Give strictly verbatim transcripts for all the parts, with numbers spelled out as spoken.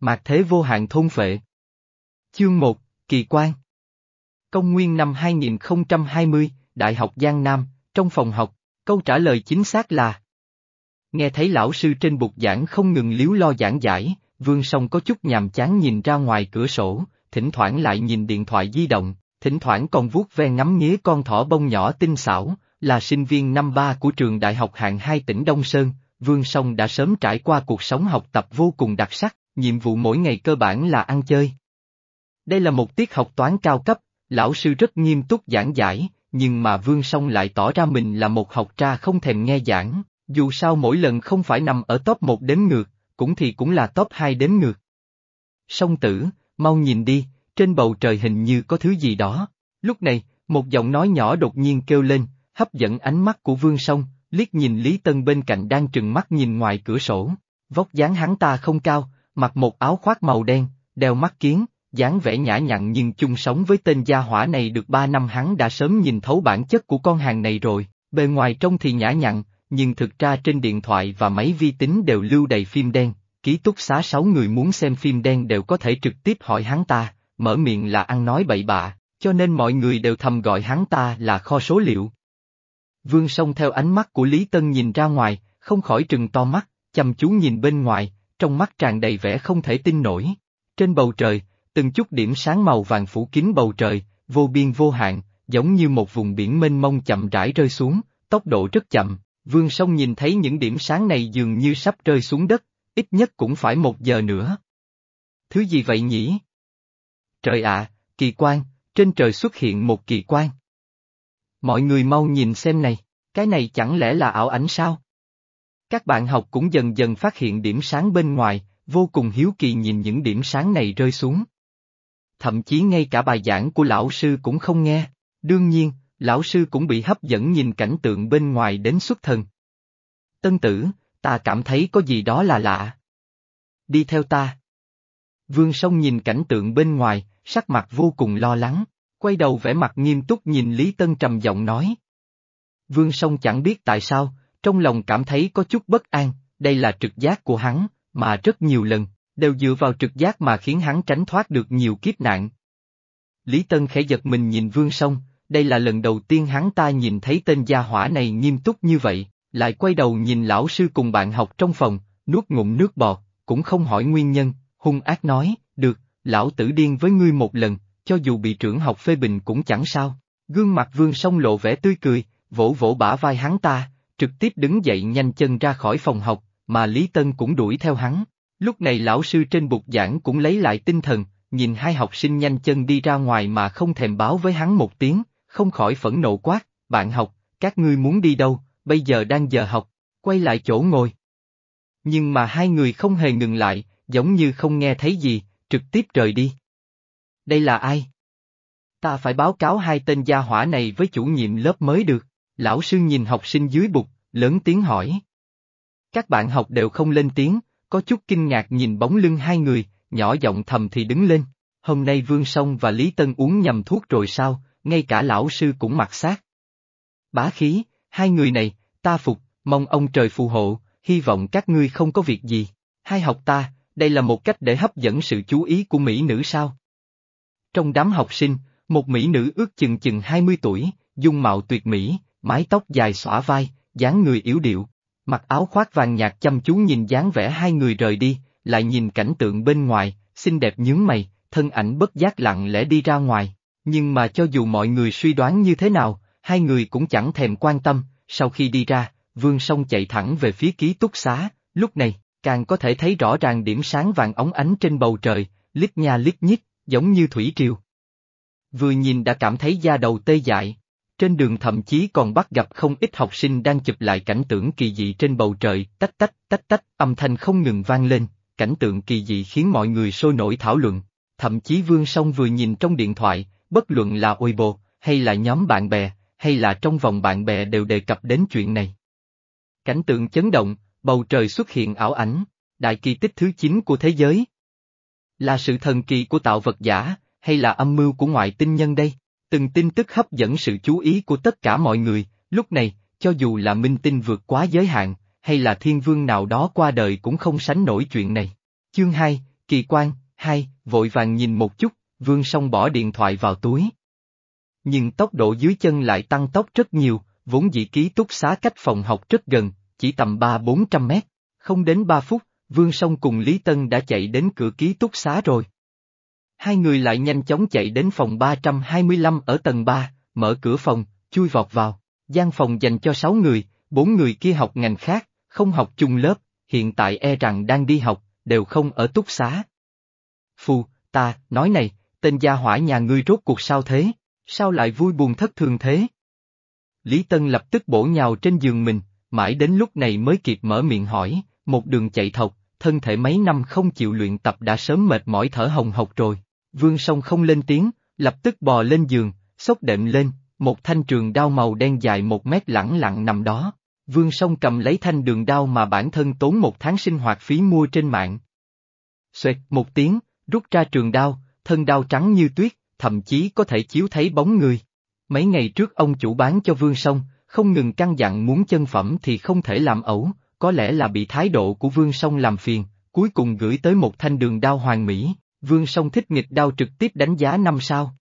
Mạt thế vô hạn thôn phệ. Chương một, Kỳ quan. Công nguyên năm hai nghìn không trăm hai mươi, Đại học Giang Nam, trong phòng học, câu trả lời chính xác là. Nghe thấy lão sư trên bục giảng không ngừng líu lo giảng giải, Vương Song có chút nhàm chán nhìn ra ngoài cửa sổ, thỉnh thoảng lại nhìn điện thoại di động, thỉnh thoảng còn vuốt ve ngắm nghía con thỏ bông nhỏ tinh xảo, là sinh viên năm ba của trường đại học hạng hai tỉnh Đông Sơn, Vương Song đã sớm trải qua cuộc sống học tập vô cùng đặc sắc, nhiệm vụ mỗi ngày cơ bản là ăn chơi. Đây là một tiết học toán cao cấp, lão sư rất nghiêm túc giảng giải, nhưng mà Vương Song lại tỏ ra mình là một học trò không thèm nghe giảng, dù sao mỗi lần không phải nằm ở top một đếm ngược, cũng thì cũng là top hai đếm ngược. Song tử, mau nhìn đi, trên bầu trời hình như có thứ gì đó. Lúc này, một giọng nói nhỏ đột nhiên kêu lên, hấp dẫn ánh mắt của Vương Song, liếc nhìn Lý Tân bên cạnh đang trừng mắt nhìn ngoài cửa sổ. Vóc dáng hắn ta không cao, mặc một áo khoác màu đen, đeo mắt kiếng, dáng vẻ nhã nhặn nhưng chung sống với tên gia hỏa này được ba năm hắn đã sớm nhìn thấu bản chất của con hàng này rồi, bề ngoài trông thì nhã nhặn, nhưng thực ra trên điện thoại và máy vi tính đều lưu đầy phim đen, ký túc xá sáu người muốn xem phim đen đều có thể trực tiếp hỏi hắn ta, mở miệng là ăn nói bậy bạ, cho nên mọi người đều thầm gọi hắn ta là kho số liệu. Vương Song theo ánh mắt của Lý Tân nhìn ra ngoài, không khỏi trừng to mắt, chăm chú nhìn bên ngoài, trong mắt tràn đầy vẻ không thể tin nổi. Trên bầu trời, từng chút điểm sáng màu vàng phủ kín bầu trời, vô biên vô hạn, giống như một vùng biển mênh mông chậm rãi rơi xuống, tốc độ rất chậm. Vương Song nhìn thấy những điểm sáng này dường như sắp rơi xuống đất, ít nhất cũng phải một giờ nữa. Thứ gì vậy nhỉ? Trời ạ, kỳ quan, trên trời xuất hiện một kỳ quan. Mọi người mau nhìn xem này, cái này chẳng lẽ là ảo ảnh sao? Các bạn học cũng dần dần phát hiện điểm sáng bên ngoài, vô cùng hiếu kỳ nhìn những điểm sáng này rơi xuống. Thậm chí ngay cả bài giảng của lão sư cũng không nghe, đương nhiên, lão sư cũng bị hấp dẫn nhìn cảnh tượng bên ngoài đến xuất thần. Tân tử, ta cảm thấy có gì đó là lạ. Đi theo ta. Vương Song nhìn cảnh tượng bên ngoài, sắc mặt vô cùng lo lắng, quay đầu vẻ mặt nghiêm túc nhìn Lý Tân trầm giọng nói. Vương Song chẳng biết tại sao, trong lòng cảm thấy có chút bất an, đây là trực giác của hắn, mà rất nhiều lần, đều dựa vào trực giác mà khiến hắn tránh thoát được nhiều kiếp nạn. Lý Tân khẽ giật mình nhìn Vương Song, đây là lần đầu tiên hắn ta nhìn thấy tên gia hỏa này nghiêm túc như vậy, lại quay đầu nhìn lão sư cùng bạn học trong phòng, nuốt ngụm nước bọt, cũng không hỏi nguyên nhân, hung ác nói, được, lão tử điên với ngươi một lần, cho dù bị trưởng học phê bình cũng chẳng sao. Gương mặt Vương Song lộ vẻ tươi cười, vỗ vỗ bả vai hắn ta, trực tiếp đứng dậy nhanh chân ra khỏi phòng học, mà Lý Tân cũng đuổi theo hắn. Lúc này lão sư trên bục giảng cũng lấy lại tinh thần, nhìn hai học sinh nhanh chân đi ra ngoài mà không thèm báo với hắn một tiếng, không khỏi phẫn nộ quát, bạn học, các ngươi muốn đi đâu, bây giờ đang giờ học, quay lại chỗ ngồi. Nhưng mà hai người không hề ngừng lại, giống như không nghe thấy gì, trực tiếp rời đi. Đây là ai? Ta phải báo cáo hai tên gia hỏa này với chủ nhiệm lớp mới được, lão sư nhìn học sinh dưới bục, lớn tiếng hỏi. Các bạn học đều không lên tiếng, có chút kinh ngạc nhìn bóng lưng hai người, nhỏ giọng thầm thì đứng lên, hôm nay Vương Song và Lý Tân uống nhầm thuốc rồi sao, ngay cả lão sư cũng mặc xác. Bá khí, hai người này, ta phục, mong ông trời phù hộ, hy vọng các ngươi không có việc gì. Hai học ta, đây là một cách để hấp dẫn sự chú ý của mỹ nữ sao? Trong đám học sinh, một mỹ nữ ước chừng chừng hai mươi tuổi, dung mạo tuyệt mỹ, mái tóc dài xõa vai, dáng người yếu điệu, mặc áo khoác vàng nhạt chăm chú nhìn dáng vẻ hai người rời đi, lại nhìn cảnh tượng bên ngoài, xinh đẹp nhướng mày, thân ảnh bất giác lặng lẽ đi ra ngoài. Nhưng mà cho dù mọi người suy đoán như thế nào, hai người cũng chẳng thèm quan tâm, sau khi đi ra, Vương Song chạy thẳng về phía ký túc xá, lúc này, càng có thể thấy rõ ràng điểm sáng vàng óng ánh trên bầu trời, lít nha lít nhít, giống như thủy triều. Vừa nhìn đã cảm thấy da đầu tê dại, trên đường thậm chí còn bắt gặp không ít học sinh đang chụp lại cảnh tượng kỳ dị trên bầu trời, tách tách, tách tách, âm thanh không ngừng vang lên, cảnh tượng kỳ dị khiến mọi người sôi nổi thảo luận, thậm chí Vương Song vừa nhìn trong điện thoại, bất luận là Weibo, hay là nhóm bạn bè, hay là trong vòng bạn bè đều đề cập đến chuyện này. Cảnh tượng chấn động, bầu trời xuất hiện ảo ảnh, đại kỳ tích thứ chín của thế giới. Là sự thần kỳ của tạo vật giả, hay là âm mưu của ngoại tinh nhân đây? Từng tin tức hấp dẫn sự chú ý của tất cả mọi người, lúc này, cho dù là minh tinh vượt quá giới hạn, hay là thiên vương nào đó qua đời cũng không sánh nổi chuyện này. Chương hai, Kỳ quan, hai, vội vàng nhìn một chút, Vương Song bỏ điện thoại vào túi. Nhưng tốc độ dưới chân lại tăng tốc rất nhiều, vốn dĩ ký túc xá cách phòng học rất gần, chỉ tầm ba bốn trăm mét. Không đến ba phút, Vương Song cùng Lý Tân đã chạy đến cửa ký túc xá rồi. Hai người lại nhanh chóng chạy đến phòng ba trăm hai mươi lăm ở tầng ba, mở cửa phòng, chui vọt vào. Gian phòng dành cho sáu người, bốn người kia học ngành khác, không học chung lớp, hiện tại e rằng đang đi học, đều không ở túc xá. Phù, ta, nói này, tên gia hỏa nhà ngươi rốt cuộc sao thế, sao lại vui buồn thất thường thế? Lý Tân lập tức bổ nhào trên giường mình, mãi đến lúc này mới kịp mở miệng hỏi, một đường chạy thộc, thân thể mấy năm không chịu luyện tập đã sớm mệt mỏi thở hồng hộc rồi. Vương Song không lên tiếng, lập tức bò lên giường, xốc đệm lên, một thanh trường đao màu đen dài một mét lẳng lặng nằm đó. Vương Song cầm lấy thanh đường đao mà bản thân tốn một tháng sinh hoạt phí mua trên mạng. Xoẹt một tiếng, rút ra trường đao, thân đao trắng như tuyết, thậm chí có thể chiếu thấy bóng người. Mấy ngày trước ông chủ bán cho Vương Song, không ngừng căn dặn muốn chân phẩm thì không thể làm ẩu, có lẽ là bị thái độ của Vương Song làm phiền, cuối cùng gửi tới một thanh đường đao hoàn mỹ. Vương Song thích nghịch đao trực tiếp đánh giá năm sao.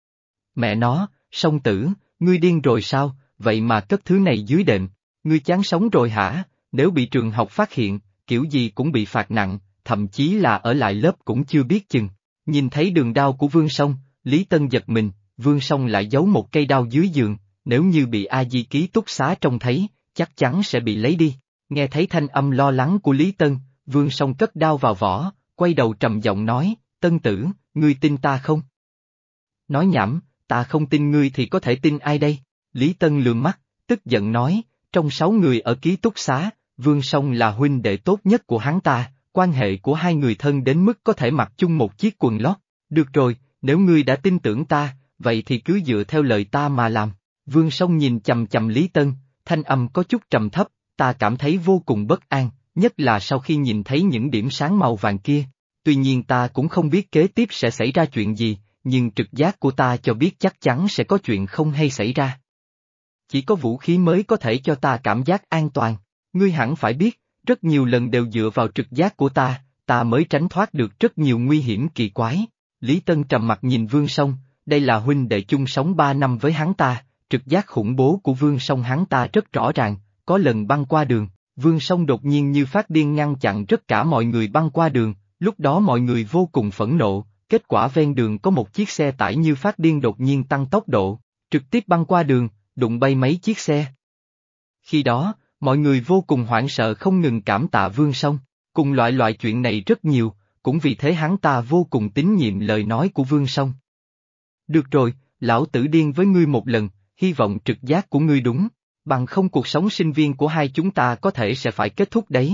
Mẹ nó, Song tử, ngươi điên rồi sao, vậy mà cất thứ này dưới đệm, ngươi chán sống rồi hả, nếu bị trường học phát hiện, kiểu gì cũng bị phạt nặng, thậm chí là ở lại lớp cũng chưa biết chừng. Nhìn thấy đường đao của Vương Song, Lý Tân giật mình, Vương Song lại giấu một cây đao dưới giường, nếu như bị A Di ký túc xá trông thấy, chắc chắn sẽ bị lấy đi. Nghe thấy thanh âm lo lắng của Lý Tân, Vương Song cất đao vào vỏ, quay đầu trầm giọng nói, Tân tử, ngươi tin ta không? Nói nhảm, ta không tin ngươi thì có thể tin ai đây? Lý Tân lườm mắt, tức giận nói, trong sáu người ở ký túc xá, Vương Song là huynh đệ tốt nhất của hắn ta, quan hệ của hai người thân đến mức có thể mặc chung một chiếc quần lót. Được rồi, nếu ngươi đã tin tưởng ta, vậy thì cứ dựa theo lời ta mà làm. Vương Song nhìn chầm chầm Lý Tân, thanh âm có chút trầm thấp, ta cảm thấy vô cùng bất an, nhất là sau khi nhìn thấy những điểm sáng màu vàng kia. Tuy nhiên ta cũng không biết kế tiếp sẽ xảy ra chuyện gì, nhưng trực giác của ta cho biết chắc chắn sẽ có chuyện không hay xảy ra. Chỉ có vũ khí mới có thể cho ta cảm giác an toàn, ngươi hẳn phải biết, rất nhiều lần đều dựa vào trực giác của ta, ta mới tránh thoát được rất nhiều nguy hiểm kỳ quái. Lý Tân trầm mặt nhìn Vương Song, đây là huynh đệ chung sống ba năm với hắn ta, trực giác khủng bố của Vương Song hắn ta rất rõ ràng, có lần băng qua đường, Vương Song đột nhiên như phát điên ngăn chặn tất cả mọi người băng qua đường, lúc đó mọi người vô cùng phẫn nộ, kết quả ven đường có một chiếc xe tải như phát điên đột nhiên tăng tốc độ, trực tiếp băng qua đường, đụng bay mấy chiếc xe. Khi đó, mọi người vô cùng hoảng sợ không ngừng cảm tạ Vương Song, cùng loại loại chuyện này rất nhiều, cũng vì thế hắn ta vô cùng tín nhiệm lời nói của Vương Song. Được rồi, lão tử điên với ngươi một lần, hy vọng trực giác của ngươi đúng, bằng không cuộc sống sinh viên của hai chúng ta có thể sẽ phải kết thúc đấy.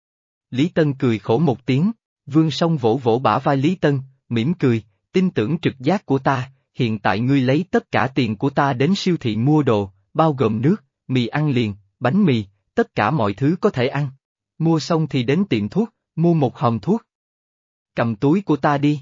Lý Tân cười khổ một tiếng, Vương Song vỗ vỗ bả vai Lý Tân, mỉm cười, tin tưởng trực giác của ta, hiện tại ngươi lấy tất cả tiền của ta đến siêu thị mua đồ, bao gồm nước, mì ăn liền, bánh mì, tất cả mọi thứ có thể ăn. Mua xong thì đến tiệm thuốc, mua một hòm thuốc. Cầm túi của ta đi.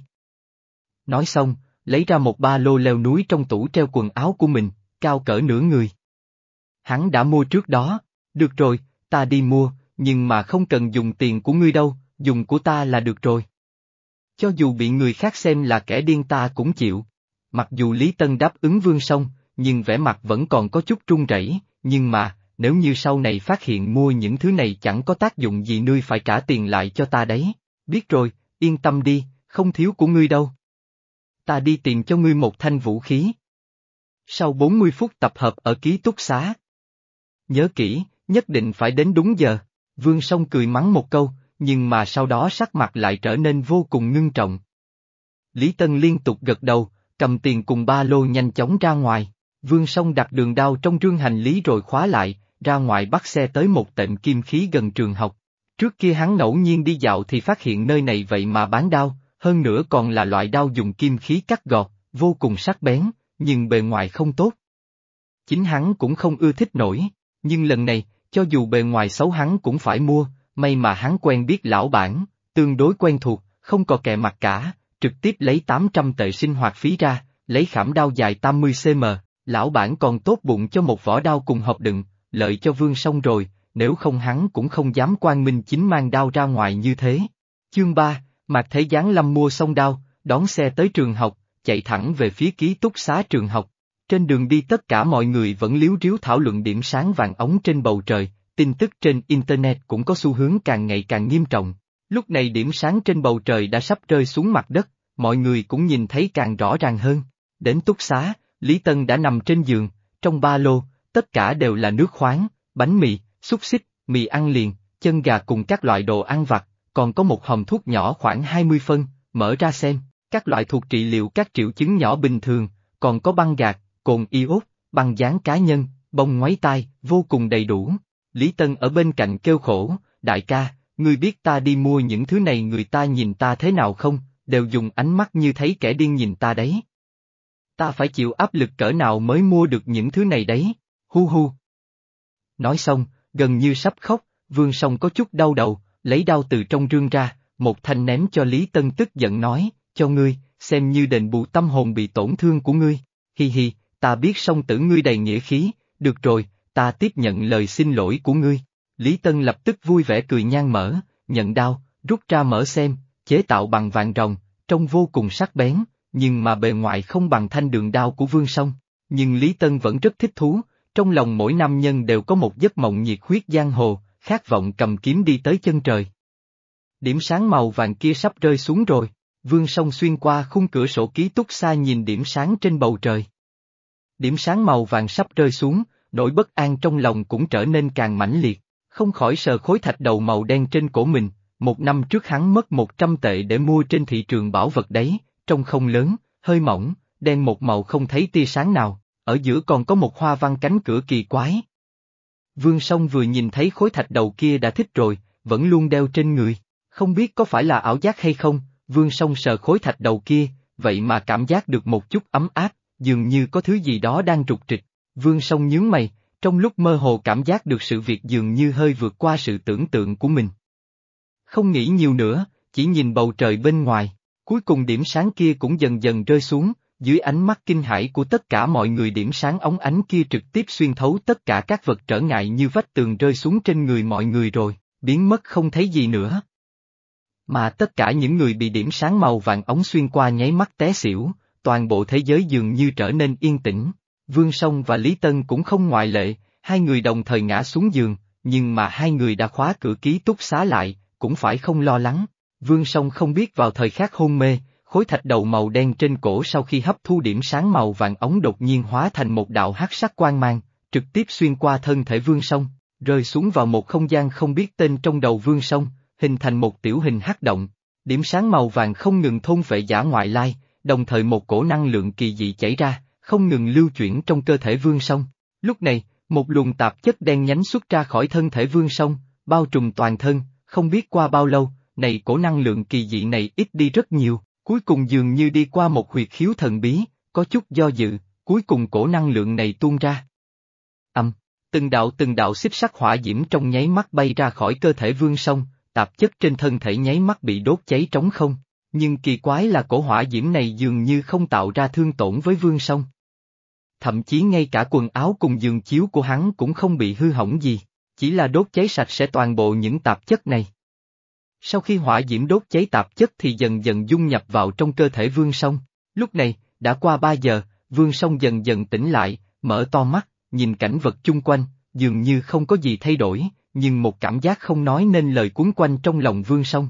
Nói xong, lấy ra một ba lô leo núi trong tủ treo quần áo của mình, cao cỡ nửa người. Hắn đã mua trước đó, được rồi, ta đi mua, nhưng mà không cần dùng tiền của ngươi đâu, dùng của ta là được rồi. Cho dù bị người khác xem là kẻ điên ta cũng chịu. Mặc dù Lý Tân đáp ứng Vương Song, nhưng vẻ mặt vẫn còn có chút run rẩy, nhưng mà, nếu như sau này phát hiện mua những thứ này chẳng có tác dụng gì ngươi phải trả tiền lại cho ta đấy. Biết rồi, yên tâm đi, không thiếu của ngươi đâu. Ta đi tìm cho ngươi một thanh vũ khí. Sau bốn mươi phút tập hợp ở ký túc xá. Nhớ kỹ, nhất định phải đến đúng giờ. Vương Song cười mắng một câu, nhưng mà sau đó sắc mặt lại trở nên vô cùng ngưng trọng. Lý Tân liên tục gật đầu, cầm tiền cùng ba lô nhanh chóng ra ngoài. Vương Song đặt đường đao trong rương hành lý rồi khóa lại, ra ngoài bắt xe tới một tiệm kim khí gần trường học. Trước kia hắn ngẫu nhiên đi dạo thì phát hiện nơi này vậy mà bán đao, hơn nữa còn là loại đao dùng kim khí cắt gọt, vô cùng sắc bén, nhưng bề ngoài không tốt. Chính hắn cũng không ưa thích nổi, nhưng lần này, cho dù bề ngoài xấu hắn cũng phải mua, may mà hắn quen biết lão bản, tương đối quen thuộc, không có kè mặt cả, trực tiếp lấy tám trăm tệ sinh hoạt phí ra, lấy khảm đao dài tám mươi xăng-ti-mét, lão bản còn tốt bụng cho một vỏ đao cùng hộp đựng, lợi cho Vương Song rồi, nếu không hắn cũng không dám quang minh chính mang đao ra ngoài như thế. Chương ba, Mạc Thế giáng lâm mua xong đao, đón xe tới trường học, chạy thẳng về phía ký túc xá trường học. Trên đường đi tất cả mọi người vẫn líu ríu thảo luận điểm sáng vàng ống trên bầu trời, tin tức trên Internet cũng có xu hướng càng ngày càng nghiêm trọng. Lúc này điểm sáng trên bầu trời đã sắp rơi xuống mặt đất, mọi người cũng nhìn thấy càng rõ ràng hơn. Đến túc xá, Lý Tân đã nằm trên giường, trong ba lô, tất cả đều là nước khoáng, bánh mì, xúc xích, mì ăn liền, chân gà cùng các loại đồ ăn vặt, còn có một hòm thuốc nhỏ khoảng hai mươi phân, mở ra xem, các loại thuốc trị liệu các triệu chứng nhỏ bình thường, còn có băng gạc, cồn iốt, băng dán cá nhân, bông ngoáy tai, vô cùng đầy đủ. Lý Tân ở bên cạnh kêu khổ, đại ca, ngươi biết ta đi mua những thứ này người ta nhìn ta thế nào không, đều dùng ánh mắt như thấy kẻ điên nhìn ta đấy. Ta phải chịu áp lực cỡ nào mới mua được những thứ này đấy, hu hu. Nói xong, gần như sắp khóc, Vương Song có chút đau đầu, lấy đao từ trong rương ra, một thanh ném cho Lý Tân tức giận nói, cho ngươi, xem như đền bù tâm hồn bị tổn thương của ngươi, hi hi, ta biết Song tử ngươi đầy nghĩa khí, được rồi, ta tiếp nhận lời xin lỗi của ngươi. Lý Tân lập tức vui vẻ cười nhan mở, nhận đao, rút ra mở xem, chế tạo bằng vàng ròng, trông vô cùng sắc bén, nhưng mà bề ngoài không bằng thanh đường đao của Vương Song. Nhưng Lý Tân vẫn rất thích thú, trong lòng mỗi nam nhân đều có một giấc mộng nhiệt huyết giang hồ, khát vọng cầm kiếm đi tới chân trời. Điểm sáng màu vàng kia sắp rơi xuống rồi, Vương Song xuyên qua khung cửa sổ ký túc xa nhìn điểm sáng trên bầu trời. Điểm sáng màu vàng sắp rơi xuống, nỗi bất an trong lòng cũng trở nên càng mãnh liệt, không khỏi sờ khối thạch đầu màu đen trên cổ mình, một năm trước hắn mất một trăm tệ để mua trên thị trường bảo vật đấy, trông không lớn, hơi mỏng, đen một màu không thấy tia sáng nào, ở giữa còn có một hoa văn cánh cửa kỳ quái. Vương Song vừa nhìn thấy khối thạch đầu kia đã thích rồi, vẫn luôn đeo trên người, không biết có phải là ảo giác hay không, Vương Song sờ khối thạch đầu kia, vậy mà cảm giác được một chút ấm áp, dường như có thứ gì đó đang rục rịch. Vương Song nhướng mày, trong lúc mơ hồ cảm giác được sự việc dường như hơi vượt qua sự tưởng tượng của mình. Không nghĩ nhiều nữa, chỉ nhìn bầu trời bên ngoài, cuối cùng điểm sáng kia cũng dần dần rơi xuống, dưới ánh mắt kinh hãi của tất cả mọi người điểm sáng óng ánh kia trực tiếp xuyên thấu tất cả các vật trở ngại như vách tường rơi xuống trên người mọi người rồi, biến mất không thấy gì nữa. Mà tất cả những người bị điểm sáng màu vàng ống xuyên qua nháy mắt té xỉu, toàn bộ thế giới dường như trở nên yên tĩnh. Vương Song và Lý Tân cũng không ngoại lệ, hai người đồng thời ngã xuống giường, nhưng mà hai người đã khóa cửa ký túc xá lại, cũng phải không lo lắng. Vương Song không biết vào thời khắc hôn mê, khối thạch đầu màu đen trên cổ sau khi hấp thu điểm sáng màu vàng ống đột nhiên hóa thành một đạo hắc sắc quang mang, trực tiếp xuyên qua thân thể Vương Song, rơi xuống vào một không gian không biết tên trong đầu Vương Song, hình thành một tiểu hình hắc động. Điểm sáng màu vàng không ngừng thôn phệ dã ngoại lai, đồng thời một cổ năng lượng kỳ dị chảy ra, không ngừng lưu chuyển trong cơ thể Vương Song. Lúc này, một luồng tạp chất đen nhánh xuất ra khỏi thân thể Vương Song, bao trùm toàn thân, không biết qua bao lâu, này cổ năng lượng kỳ dị này ít đi rất nhiều, cuối cùng dường như đi qua một huyệt khiếu thần bí, có chút do dự, cuối cùng cổ năng lượng này tuôn ra. Âm, từng đạo từng đạo xích sắc hỏa diễm trong nháy mắt bay ra khỏi cơ thể Vương Song, tạp chất trên thân thể nháy mắt bị đốt cháy trống không, nhưng kỳ quái là cổ hỏa diễm này dường như không tạo ra thương tổn với Vương Song. Thậm chí ngay cả quần áo cùng giường chiếu của hắn cũng không bị hư hỏng gì, chỉ là đốt cháy sạch sẽ toàn bộ những tạp chất này. Sau khi hỏa diễm đốt cháy tạp chất thì dần dần dung nhập vào trong cơ thể Vương Song. Lúc này, đã qua ba giờ, Vương Song dần dần tỉnh lại, mở to mắt, nhìn cảnh vật chung quanh, dường như không có gì thay đổi, nhưng một cảm giác không nói nên lời cuốn quanh trong lòng Vương Song.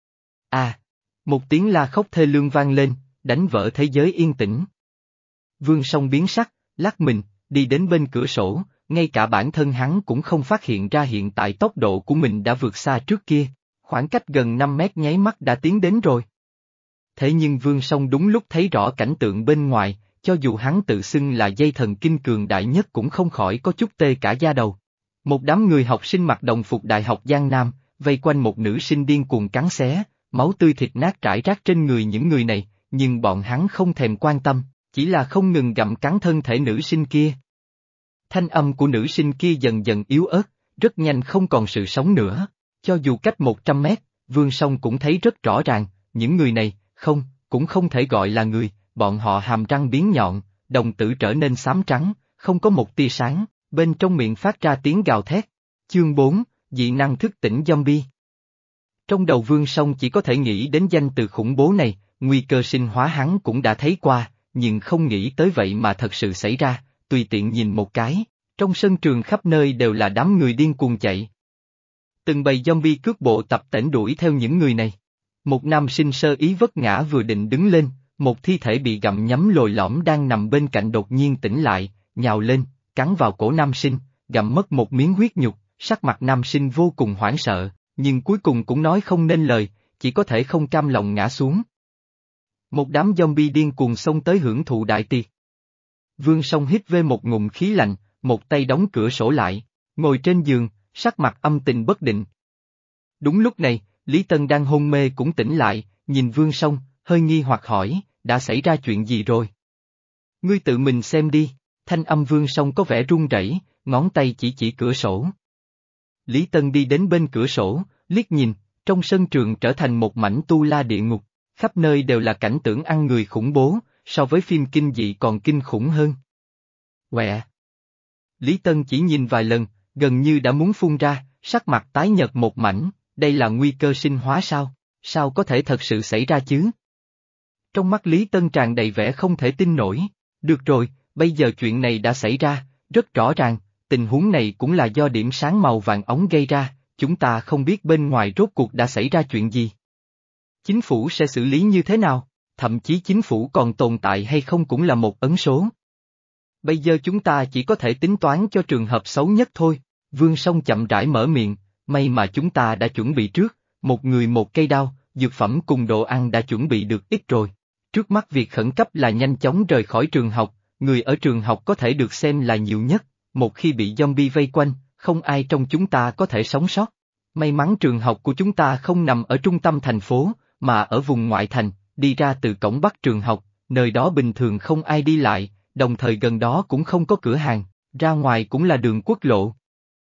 À! Một tiếng la khóc thê lương vang lên, đánh vỡ thế giới yên tĩnh. Vương Song biến sắc, lắc mình, đi đến bên cửa sổ, ngay cả bản thân hắn cũng không phát hiện ra hiện tại tốc độ của mình đã vượt xa trước kia, khoảng cách gần năm mét nháy mắt đã tiến đến rồi. Thế nhưng Vương Song đúng lúc thấy rõ cảnh tượng bên ngoài, cho dù hắn tự xưng là dây thần kinh cường đại nhất cũng không khỏi có chút tê cả da đầu. Một đám người học sinh mặc đồng phục Đại học Giang Nam, vây quanh một nữ sinh điên cuồng cắn xé, máu tươi thịt nát rải rác trên người những người này, nhưng bọn hắn không thèm quan tâm, chỉ là không ngừng gặm cắn thân thể nữ sinh kia. Thanh âm của nữ sinh kia dần dần yếu ớt, rất nhanh không còn sự sống nữa, cho dù cách một trăm mét, Vương Song cũng thấy rất rõ ràng, những người này, không, cũng không thể gọi là người, bọn họ hàm răng biến nhọn, đồng tử trở nên xám trắng, không có một tia sáng, bên trong miệng phát ra tiếng gào thét. Chương bốn, dị năng thức tỉnh zombie. Trong đầu Vương Song chỉ có thể nghĩ đến danh từ khủng bố này, nguy cơ sinh hóa hắn cũng đã thấy qua, nhưng không nghĩ tới vậy mà thật sự xảy ra, tùy tiện nhìn một cái, trong sân trường khắp nơi đều là đám người điên cuồng chạy. Từng bầy zombie cướp bộ tập tễnh đuổi theo những người này. Một nam sinh sơ ý vấp ngã vừa định đứng lên, một thi thể bị gặm nhấm lồi lõm đang nằm bên cạnh đột nhiên tỉnh lại, nhào lên, cắn vào cổ nam sinh, gặm mất một miếng huyết nhục, sắc mặt nam sinh vô cùng hoảng sợ, nhưng cuối cùng cũng nói không nên lời, chỉ có thể không cam lòng ngã xuống. Một đám zombie điên cuồng xông tới hưởng thụ đại tiệc. Vương Song hít về một ngụm khí lạnh, một tay đóng cửa sổ lại, ngồi trên giường, sắc mặt âm tình bất định. Đúng lúc này, Lý Tân đang hôn mê cũng tỉnh lại, nhìn Vương Song, hơi nghi hoặc hỏi, đã xảy ra chuyện gì rồi? Ngươi tự mình xem đi, thanh âm Vương Song có vẻ run rẩy, ngón tay chỉ chỉ cửa sổ. Lý Tân đi đến bên cửa sổ, liếc nhìn, trong sân trường trở thành một mảnh tu la địa ngục, khắp nơi đều là cảnh tượng ăn người khủng bố, so với phim kinh dị còn kinh khủng hơn. Quẹ! Lý Tân chỉ nhìn vài lần, gần như đã muốn phun ra, sắc mặt tái nhợt một mảnh, đây là nguy cơ sinh hóa sao, sao có thể thật sự xảy ra chứ? Trong mắt Lý Tân tràn đầy vẻ không thể tin nổi, được rồi, bây giờ chuyện này đã xảy ra, rất rõ ràng, tình huống này cũng là do điểm sáng màu vàng ống gây ra, chúng ta không biết bên ngoài rốt cuộc đã xảy ra chuyện gì. Chính phủ sẽ xử lý như thế nào, thậm chí chính phủ còn tồn tại hay không cũng là một ấn số. Bây giờ chúng ta chỉ có thể tính toán cho trường hợp xấu nhất thôi, Vương Song chậm rãi mở miệng, may mà chúng ta đã chuẩn bị trước, một người một cây đao, dược phẩm cùng đồ ăn đã chuẩn bị được ít rồi. Trước mắt việc khẩn cấp là nhanh chóng rời khỏi trường học, người ở trường học có thể được xem là nhiều nhất, một khi bị zombie vây quanh, không ai trong chúng ta có thể sống sót. May mắn trường học của chúng ta không nằm ở trung tâm thành phố, mà ở vùng ngoại thành, đi ra từ cổng bắc trường học, nơi đó bình thường không ai đi lại, đồng thời gần đó cũng không có cửa hàng, ra ngoài cũng là đường quốc lộ.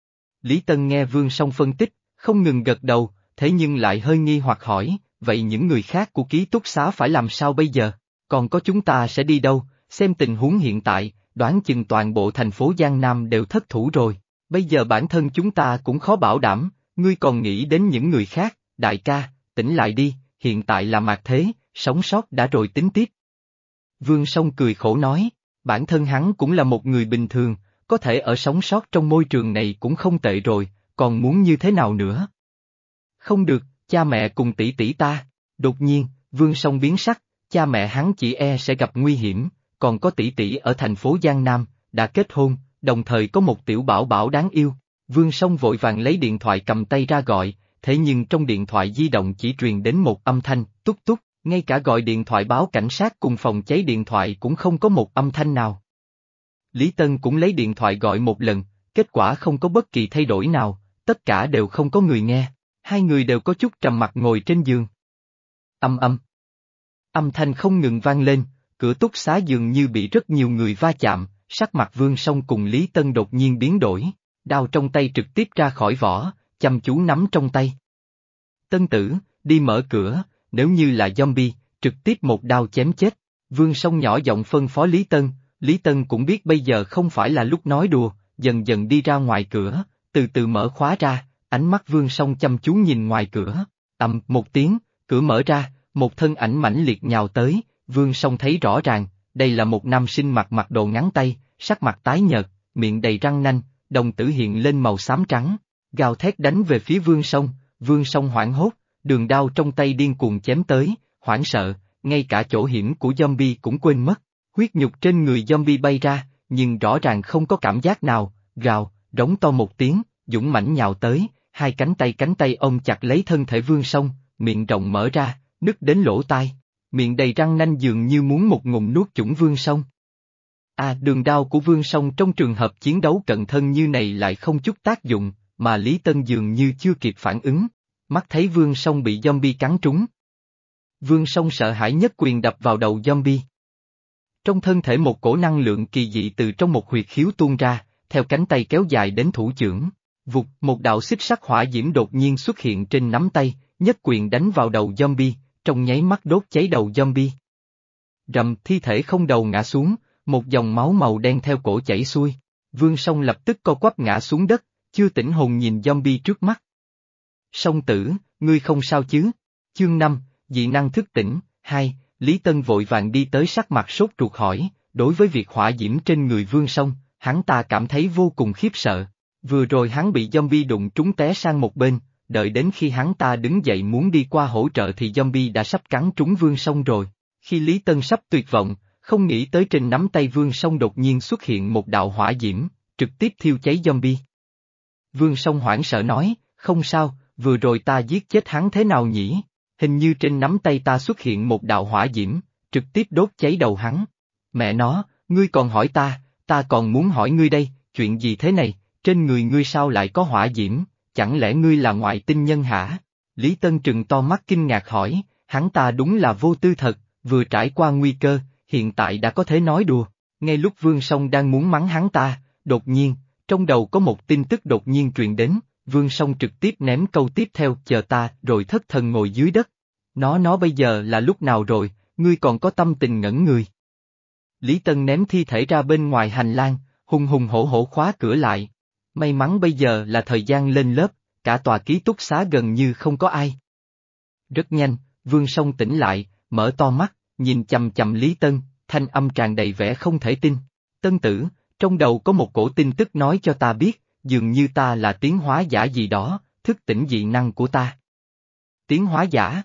Lý Tân nghe Vương Song phân tích, không ngừng gật đầu, thế nhưng lại hơi nghi hoặc hỏi, vậy những người khác của ký túc xá phải làm sao bây giờ, còn có chúng ta sẽ đi đâu, xem tình huống hiện tại, đoán chừng toàn bộ thành phố Giang Nam đều thất thủ rồi, bây giờ bản thân chúng ta cũng khó bảo đảm, ngươi còn nghĩ đến những người khác, đại ca, tỉnh lại đi, hiện tại là mạt thế, sống sót đã rồi tính tiếp. Vương Song cười khổ nói, bản thân hắn cũng là một người bình thường, có thể ở sống sót trong môi trường này cũng không tệ rồi, còn muốn như thế nào nữa? Không được, cha mẹ cùng tỷ tỷ ta, đột nhiên, Vương Song biến sắc, cha mẹ hắn chỉ e sẽ gặp nguy hiểm, còn có tỷ tỷ ở thành phố Giang Nam, đã kết hôn, đồng thời có một tiểu bảo bảo đáng yêu. Vương Song vội vàng lấy điện thoại cầm tay ra gọi, thế nhưng trong điện thoại di động chỉ truyền đến một âm thanh, túc túc, ngay cả gọi điện thoại báo cảnh sát cùng phòng cháy điện thoại cũng không có một âm thanh nào. Lý Tân cũng lấy điện thoại gọi một lần, kết quả không có bất kỳ thay đổi nào, tất cả đều không có người nghe, hai người đều có chút trầm mặc ngồi trên giường. Âm âm. Âm thanh không ngừng vang lên, cửa túc xá dường như bị rất nhiều người va chạm, sắc mặt Vương Song cùng Lý Tân đột nhiên biến đổi, đao trong tay trực tiếp ra khỏi vỏ, chăm chú nắm trong tay. Tân tử, đi mở cửa, nếu như là zombie, trực tiếp một đao chém chết. Vương Song nhỏ giọng phân phó Lý Tân, Lý Tân cũng biết bây giờ không phải là lúc nói đùa, dần dần đi ra ngoài cửa, từ từ mở khóa ra, ánh mắt Vương Song chăm chú nhìn ngoài cửa, ầm một tiếng, cửa mở ra, một thân ảnh mãnh liệt nhào tới, Vương Song thấy rõ ràng, đây là một nam sinh mặc mặc đồ ngắn tay, sắc mặt tái nhợt, miệng đầy răng nanh, đồng tử hiện lên màu xám trắng, gào thét đánh về phía Vương Song, Vương Song hoảng hốt, đường đao trong tay điên cuồng chém tới, hoảng sợ, ngay cả chỗ hiểm của zombie cũng quên mất, huyết nhục trên người zombie bay ra, nhưng rõ ràng không có cảm giác nào, gào, rống to một tiếng, dũng mãnh nhào tới, hai cánh tay cánh tay ôm chặt lấy thân thể Vương Song, miệng rộng mở ra, nứt đến lỗ tai, miệng đầy răng nanh dường như muốn một ngụm nuốt chửng Vương Song. À, đường đao của Vương Song trong trường hợp chiến đấu cận thân như này lại không chút tác dụng, mà Lý Tân dường như chưa kịp phản ứng, mắt thấy Vương Song bị zombie cắn trúng. Vương Song sợ hãi nhất quyền đập vào đầu zombie. Trong thân thể một cổ năng lượng kỳ dị từ trong một huyệt khiếu tuôn ra, theo cánh tay kéo dài đến thủ chưởng, vụt, một đạo xích sắc hỏa diễm đột nhiên xuất hiện trên nắm tay, nhất quyền đánh vào đầu zombie, trong nháy mắt đốt cháy đầu zombie. Rầm, thi thể không đầu ngã xuống, một dòng máu màu đen theo cổ chảy xuôi, Vương Song lập tức co quắp ngã xuống đất, chưa tỉnh hồn nhìn zombie trước mắt. Song tử, ngươi không sao chứ? Chương năm, dị năng thức tỉnh, hai, Lý Tân vội vàng đi tới sắc mặt sốt ruột hỏi, đối với việc hỏa diễm trên người Vương Song, hắn ta cảm thấy vô cùng khiếp sợ. Vừa rồi hắn bị zombie đụng trúng té sang một bên, đợi đến khi hắn ta đứng dậy muốn đi qua hỗ trợ thì zombie đã sắp cắn trúng Vương Song rồi. Khi Lý Tân sắp tuyệt vọng, không nghĩ tới trên nắm tay Vương Song đột nhiên xuất hiện một đạo hỏa diễm, trực tiếp thiêu cháy zombie. Vương Song hoảng sợ nói, không sao, vừa rồi ta giết chết hắn thế nào nhỉ? Hình như trên nắm tay ta xuất hiện một đạo hỏa diễm, trực tiếp đốt cháy đầu hắn. Mẹ nó, ngươi còn hỏi ta, ta còn muốn hỏi ngươi đây, chuyện gì thế này, trên người ngươi sao lại có hỏa diễm, chẳng lẽ ngươi là ngoại tinh nhân hả? Lý Tân trừng to mắt kinh ngạc hỏi, hắn ta đúng là vô tư thật, vừa trải qua nguy cơ, hiện tại đã có thể nói đùa. Ngay lúc Vương Song đang muốn mắng hắn ta, đột nhiên, trong đầu có một tin tức đột nhiên truyền đến, Vương Song trực tiếp ném câu tiếp theo chờ ta rồi thất thần ngồi dưới đất. Nó nó bây giờ là lúc nào rồi, ngươi còn có tâm tình ngẩn người. Lý Tân ném thi thể ra bên ngoài hành lang, hùng hùng hổ hổ khóa cửa lại. May mắn bây giờ là thời gian lên lớp, cả tòa ký túc xá gần như không có ai. Rất nhanh, Vương Song tỉnh lại, mở to mắt, nhìn chằm chằm Lý Tân, thanh âm tràn đầy vẻ không thể tin. Tân tử, trong đầu có một cổ tin tức nói cho ta biết, dường như ta là tiến hóa giả gì đó, thức tỉnh dị năng của ta. Tiến hóa giả?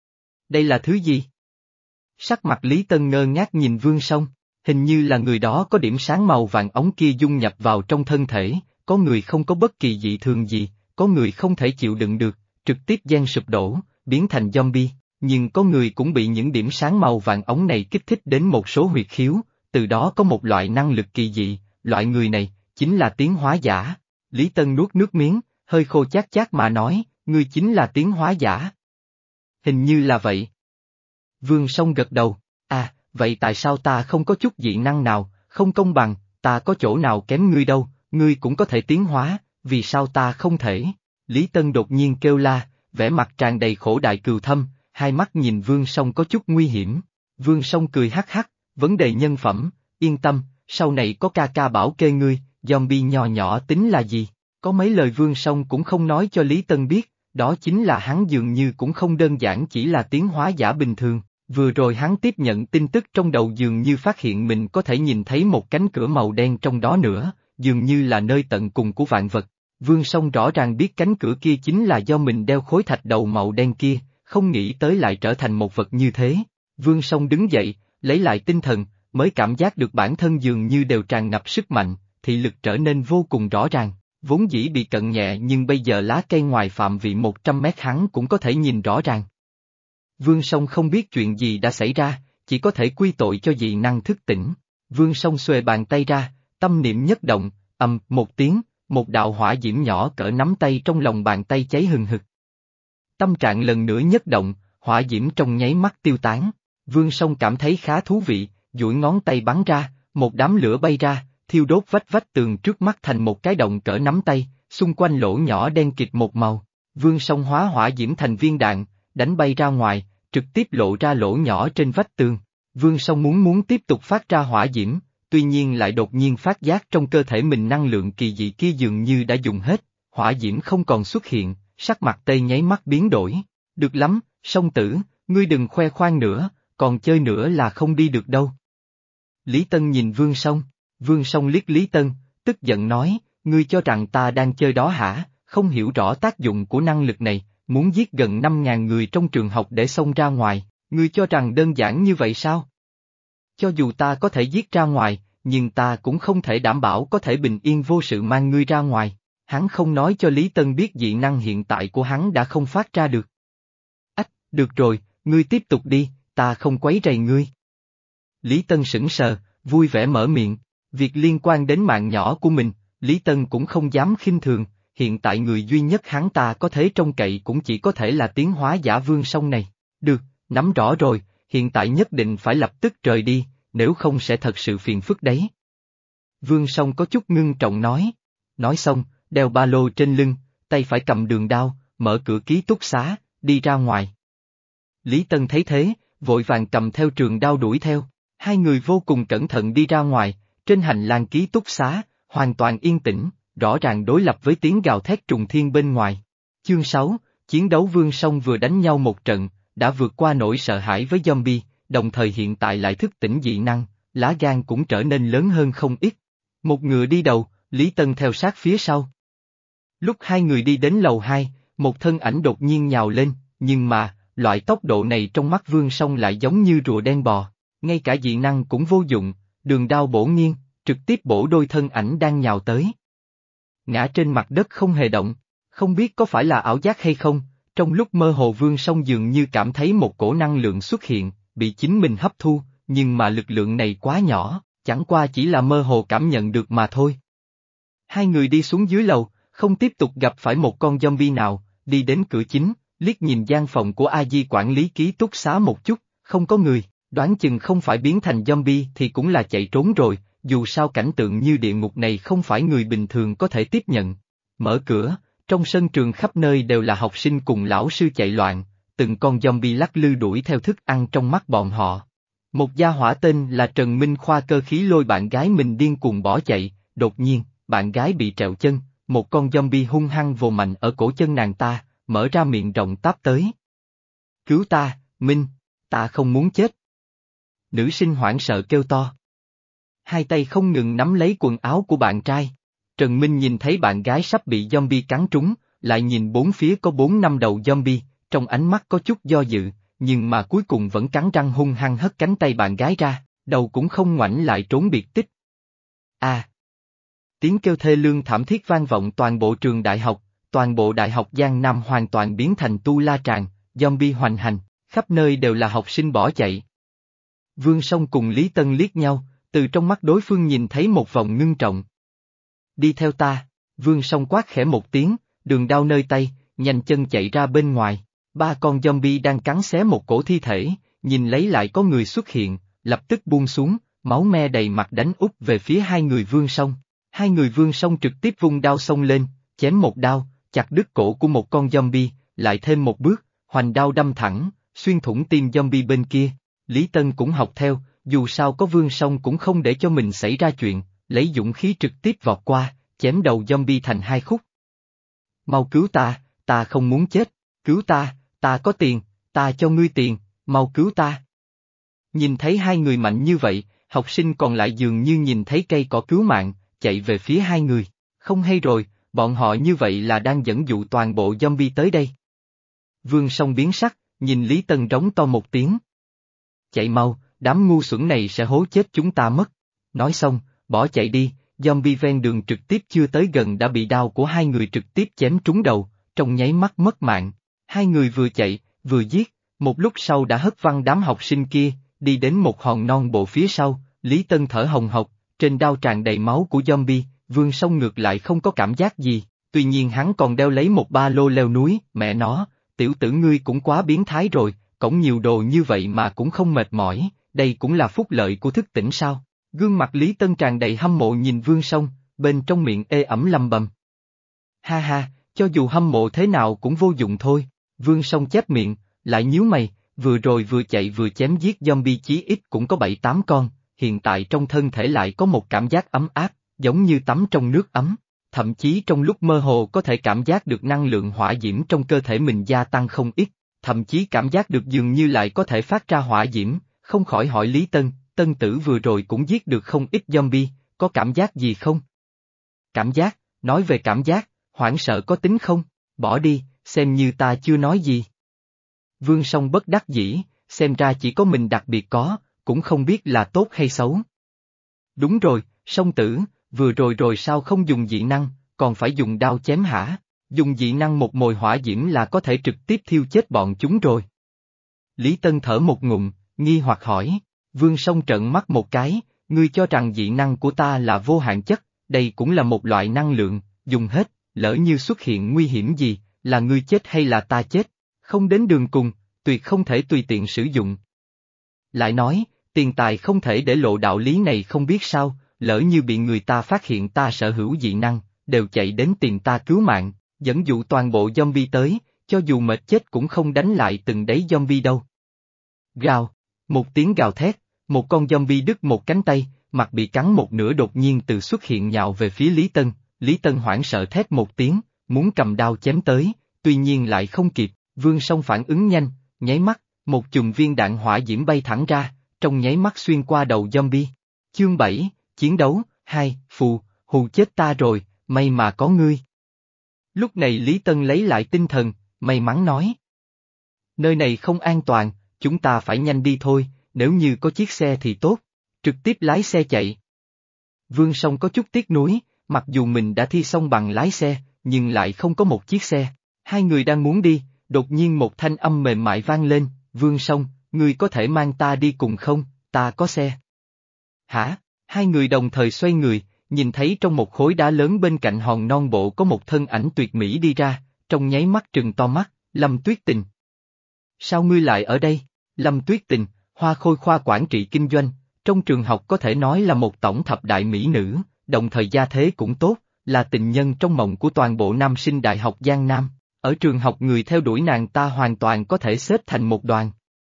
Đây là thứ gì? Sắc mặt Lý Tân ngơ ngác nhìn Vương Song, hình như là người đó có điểm sáng màu vàng ống kia dung nhập vào trong thân thể, có người không có bất kỳ dị thường gì, có người không thể chịu đựng được, trực tiếp gen sụp đổ, biến thành zombie, nhưng có người cũng bị những điểm sáng màu vàng ống này kích thích đến một số huyệt khiếu, từ đó có một loại năng lực kỳ dị, loại người này, chính là tiến hóa giả. Lý Tân nuốt nước miếng, hơi khô chát chát mà nói, ngươi chính là tiến hóa giả. Hình như là vậy. Vương Song gật đầu, à, vậy tại sao ta không có chút dị năng nào, không công bằng, ta có chỗ nào kém ngươi đâu, ngươi cũng có thể tiến hóa, vì sao ta không thể? Lý Tân đột nhiên kêu la, vẻ mặt tràn đầy khổ đại cừu thâm, hai mắt nhìn Vương Song có chút nguy hiểm. Vương Song cười hắc hắc, vấn đề nhân phẩm, yên tâm, sau này có ca ca bảo kê ngươi, zombie nhỏ nhỏ tính là gì? Có mấy lời Vương Song cũng không nói cho Lý Tân biết, đó chính là hắn dường như cũng không đơn giản chỉ là tiến hóa giả bình thường. Vừa rồi hắn tiếp nhận tin tức trong đầu dường như phát hiện mình có thể nhìn thấy một cánh cửa màu đen trong đó nữa, dường như là nơi tận cùng của vạn vật. Vương Song rõ ràng biết cánh cửa kia chính là do mình đeo khối thạch đầu màu đen kia, không nghĩ tới lại trở thành một vật như thế. Vương Song đứng dậy, lấy lại tinh thần, mới cảm giác được bản thân dường như đều tràn ngập sức mạnh, thị lực trở nên vô cùng rõ ràng, vốn dĩ bị cận nhẹ nhưng bây giờ lá cây ngoài phạm vị một trăm mét hắn cũng có thể nhìn rõ ràng. Vương Song không biết chuyện gì đã xảy ra, chỉ có thể quy tội cho dị năng thức tỉnh. Vương Song xuề bàn tay ra, tâm niệm nhất động, ầm, một tiếng, một đạo hỏa diễm nhỏ cỡ nắm tay trong lòng bàn tay cháy hừng hực. Tâm trạng lần nữa nhất động, hỏa diễm trong nháy mắt tiêu tán. Vương Song cảm thấy khá thú vị, duỗi ngón tay bắn ra, một đám lửa bay ra, thiêu đốt vách vách tường trước mắt thành một cái động cỡ nắm tay, xung quanh lỗ nhỏ đen kịt một màu. Vương Song hóa hỏa diễm thành viên đạn, đánh bay ra ngoài, trực tiếp lộ ra lỗ nhỏ trên vách tường. Vương Song muốn muốn tiếp tục phát ra hỏa diễm, tuy nhiên lại đột nhiên phát giác trong cơ thể mình năng lượng kỳ dị kia dường như đã dùng hết, hỏa diễm không còn xuất hiện, sắc mặt Tây nháy mắt biến đổi. Được lắm, Song tử, ngươi đừng khoe khoang nữa, còn chơi nữa là không đi được đâu. Lý Tân nhìn Vương Song, Vương Song liếc Lý Tân, tức giận nói, ngươi cho rằng ta đang chơi đó hả, không hiểu rõ tác dụng của năng lực này, muốn giết gần năm ngàn người trong trường học để xông ra ngoài, ngươi cho rằng đơn giản như vậy sao? Cho dù ta có thể giết ra ngoài, nhưng ta cũng không thể đảm bảo có thể bình yên vô sự mang ngươi ra ngoài. Hắn không nói cho Lý Tân biết dị năng hiện tại của hắn đã không phát ra được. Ách, được rồi, ngươi tiếp tục đi, ta không quấy rầy ngươi. Lý Tân sững sờ, vui vẻ mở miệng, việc liên quan đến mạng nhỏ của mình, Lý Tân cũng không dám khinh thường, hiện tại người duy nhất hắn ta có thể trông cậy cũng chỉ có thể là tiến hóa giả Vương Song này. Được, nắm rõ rồi, hiện tại nhất định phải lập tức rời đi, nếu không sẽ thật sự phiền phức đấy. Vương Song có chút ngưng trọng nói. Nói xong, đeo ba lô trên lưng, tay phải cầm đường đao, mở cửa ký túc xá, đi ra ngoài. Lý Tân thấy thế, vội vàng cầm theo trường đao đuổi theo, hai người vô cùng cẩn thận đi ra ngoài, trên hành lang ký túc xá, hoàn toàn yên tĩnh, rõ ràng đối lập với tiếng gào thét trùng thiên bên ngoài. Chương sáu, Chiến đấu Vương Song vừa đánh nhau một trận, đã vượt qua nỗi sợ hãi với zombie, đồng thời hiện tại lại thức tỉnh dị năng, lá gan cũng trở nên lớn hơn không ít. Một ngựa đi đầu, Lý Tân theo sát phía sau. Lúc hai người đi đến lầu hai, một thân ảnh đột nhiên nhào lên, nhưng mà, loại tốc độ này trong mắt Vương Song lại giống như rùa đen bò, ngay cả dị năng cũng vô dụng, đường đao bổ nghiêng, trực tiếp bổ đôi thân ảnh đang nhào tới. Ngã trên mặt đất không hề động, không biết có phải là ảo giác hay không, trong lúc mơ hồ Vương Song dường như cảm thấy một cổ năng lượng xuất hiện, bị chính mình hấp thu, nhưng mà lực lượng này quá nhỏ, chẳng qua chỉ là mơ hồ cảm nhận được mà thôi. Hai người đi xuống dưới lầu, không tiếp tục gặp phải một con zombie nào, đi đến cửa chính, liếc nhìn gian phòng của A Di quản lý ký túc xá một chút, không có người, đoán chừng không phải biến thành zombie thì cũng là chạy trốn rồi, dù sao cảnh tượng như địa ngục này không phải người bình thường có thể tiếp nhận. Mở cửa, trong sân trường khắp nơi đều là học sinh cùng lão sư chạy loạn, từng con zombie lắc lư đuổi theo thức ăn trong mắt bọn họ. Một gia hỏa tên là Trần Minh Khoa cơ khí lôi bạn gái mình điên cuồng bỏ chạy, đột nhiên, bạn gái bị trẹo chân, một con zombie hung hăng vồ mạnh ở cổ chân nàng ta, mở ra miệng rộng táp tới. Cứu ta, Minh, ta không muốn chết. Nữ sinh hoảng sợ kêu to. Hai tay không ngừng nắm lấy quần áo của bạn trai. Trần Minh nhìn thấy bạn gái sắp bị zombie cắn trúng, lại nhìn bốn phía có bốn năm đầu zombie, trong ánh mắt có chút do dự, nhưng mà cuối cùng vẫn cắn răng hung hăng hất cánh tay bạn gái ra, đầu cũng không ngoảnh lại trốn biệt tích. À! Tiếng kêu thê lương thảm thiết vang vọng toàn bộ trường đại học, toàn bộ đại học Giang Nam hoàn toàn biến thành tu la tràng, zombie hoành hành, khắp nơi đều là học sinh bỏ chạy. Vương Song cùng Lý Tân liếc nhau, từ trong mắt đối phương nhìn thấy một vòng ngưng trọng. Đi theo ta, Vương Song quát khẽ một tiếng, đường đao nơi tay, nhanh chân chạy ra bên ngoài. Ba con zombie đang cắn xé một cổ thi thể, nhìn lấy lại có người xuất hiện, lập tức buông xuống, máu me đầy mặt đánh úp về phía hai người Vương Song. Hai người Vương Song trực tiếp vung đao xông lên, chém một đao, chặt đứt cổ của một con zombie, lại thêm một bước, hoành đao đâm thẳng, xuyên thủng tim zombie bên kia. Lý Tân cũng học theo, dù sao có Vương Song cũng không để cho mình xảy ra chuyện, lấy dũng khí trực tiếp vọt qua, chém đầu zombie thành hai khúc. Mau cứu ta, ta không muốn chết, cứu ta, ta có tiền, ta cho ngươi tiền, mau cứu ta. Nhìn thấy hai người mạnh như vậy, học sinh còn lại dường như nhìn thấy cây cỏ cứu mạng, chạy về phía hai người, không hay rồi, bọn họ như vậy là đang dẫn dụ toàn bộ zombie tới đây. Vương Song biến sắc, nhìn Lý Tân rống to một tiếng. Chạy mau, đám ngu xuẩn này sẽ hố chết chúng ta mất. Nói xong, bỏ chạy đi, zombie ven đường trực tiếp chưa tới gần đã bị đao của hai người trực tiếp chém trúng đầu, trong nháy mắt mất mạng. Hai người vừa chạy, vừa giết, một lúc sau đã hất văng đám học sinh kia, đi đến một hòn non bộ phía sau, Lý Tân thở hồng hộc, trên đao tràn đầy máu của zombie, Vương Song ngược lại không có cảm giác gì, tuy nhiên hắn còn đeo lấy một ba lô leo núi, mẹ nó, tiểu tử ngươi cũng quá biến thái rồi, cổng nhiều đồ như vậy mà cũng không mệt mỏi, đây cũng là phúc lợi của thức tỉnh sao? Gương mặt Lý Tân tràn đầy hâm mộ nhìn Vương Song, bên trong miệng ê ẩm lầm bầm. Ha ha, cho dù hâm mộ thế nào cũng vô dụng thôi, Vương Song chép miệng, lại nhíu mày, vừa rồi vừa chạy vừa chém giết zombie chí ít cũng có bảy tám con, hiện tại trong thân thể lại có một cảm giác ấm áp, giống như tắm trong nước ấm, thậm chí trong lúc mơ hồ có thể cảm giác được năng lượng hỏa diễm trong cơ thể mình gia tăng không ít, thậm chí cảm giác được dường như lại có thể phát ra hỏa diễm, không khỏi hỏi Lý Tân, Tân tử vừa rồi cũng giết được không ít zombie, có cảm giác gì không? Cảm giác, nói về cảm giác, hoảng sợ có tính không? Bỏ đi, xem như ta chưa nói gì. Vương Song bất đắc dĩ, xem ra chỉ có mình đặc biệt có, cũng không biết là tốt hay xấu. Đúng rồi, Song tử, vừa rồi rồi sao không dùng dị năng, còn phải dùng đao chém hả? Dùng dị năng một mồi hỏa diễm là có thể trực tiếp thiêu chết bọn chúng rồi. Lý Tân thở một ngụm, nghi hoặc hỏi, Vương Song trợn mắt một cái, ngươi cho rằng dị năng của ta là vô hạn chất, đây cũng là một loại năng lượng, dùng hết, lỡ như xuất hiện nguy hiểm gì, là ngươi chết hay là ta chết, không đến đường cùng, tuyệt không thể tùy tiện sử dụng. Lại nói, tiền tài không thể để lộ đạo lý này không biết sao, lỡ như bị người ta phát hiện ta sở hữu dị năng, đều chạy đến tìm ta cứu mạng, dẫn dụ toàn bộ zombie tới, cho dù mệt chết cũng không đánh lại từng đấy zombie đâu. Gào, một tiếng gào thét, một con zombie đứt một cánh tay, mặt bị cắn một nửa đột nhiên từ xuất hiện nhào về phía Lý Tân, Lý Tân hoảng sợ thét một tiếng, muốn cầm đao chém tới, tuy nhiên lại không kịp, Vương Song phản ứng nhanh, nháy mắt, một chùm viên đạn hỏa diễm bay thẳng ra, trong nháy mắt xuyên qua đầu zombie. Chương bảy, chiến đấu, hai, phù, hù chết ta rồi, may mà có ngươi. Lúc này Lý Tân lấy lại tinh thần, may mắn nói. Nơi này không an toàn, chúng ta phải nhanh đi thôi, nếu như có chiếc xe thì tốt, trực tiếp lái xe chạy. Vương Song có chút tiếc nuối, mặc dù mình đã thi xong bằng lái xe, nhưng lại không có một chiếc xe. Hai người đang muốn đi, đột nhiên một thanh âm mềm mại vang lên, Vương Song, ngươi có thể mang ta đi cùng không, ta có xe. Hả? Hai người đồng thời xoay người, nhìn thấy trong một khối đá lớn bên cạnh hòn non bộ có một thân ảnh tuyệt mỹ đi ra, trong nháy mắt trừng to mắt, Lâm Tuyết Tình. Sao ngươi lại ở đây? Lâm Tuyết Tình, Hoa Khôi khoa quản trị kinh doanh, trong trường học có thể nói là một tổng thập đại mỹ nữ, đồng thời gia thế cũng tốt, là tình nhân trong mộng của toàn bộ nam sinh đại học Giang Nam. Ở trường học người theo đuổi nàng ta hoàn toàn có thể xếp thành một đoàn.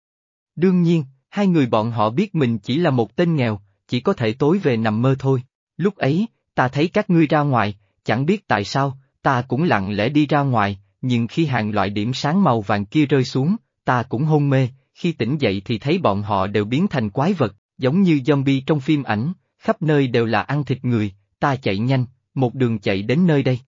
Đương nhiên, hai người bọn họ biết mình chỉ là một tên nghèo, chỉ có thể tối về nằm mơ thôi. Lúc ấy, ta thấy các ngươi ra ngoài, chẳng biết tại sao, ta cũng lặng lẽ đi ra ngoài, nhưng khi hàng loại điểm sáng màu vàng kia rơi xuống, ta cũng hôn mê, khi tỉnh dậy thì thấy bọn họ đều biến thành quái vật, giống như zombie trong phim ảnh, khắp nơi đều là ăn thịt người, ta chạy nhanh, một đường chạy đến nơi đây.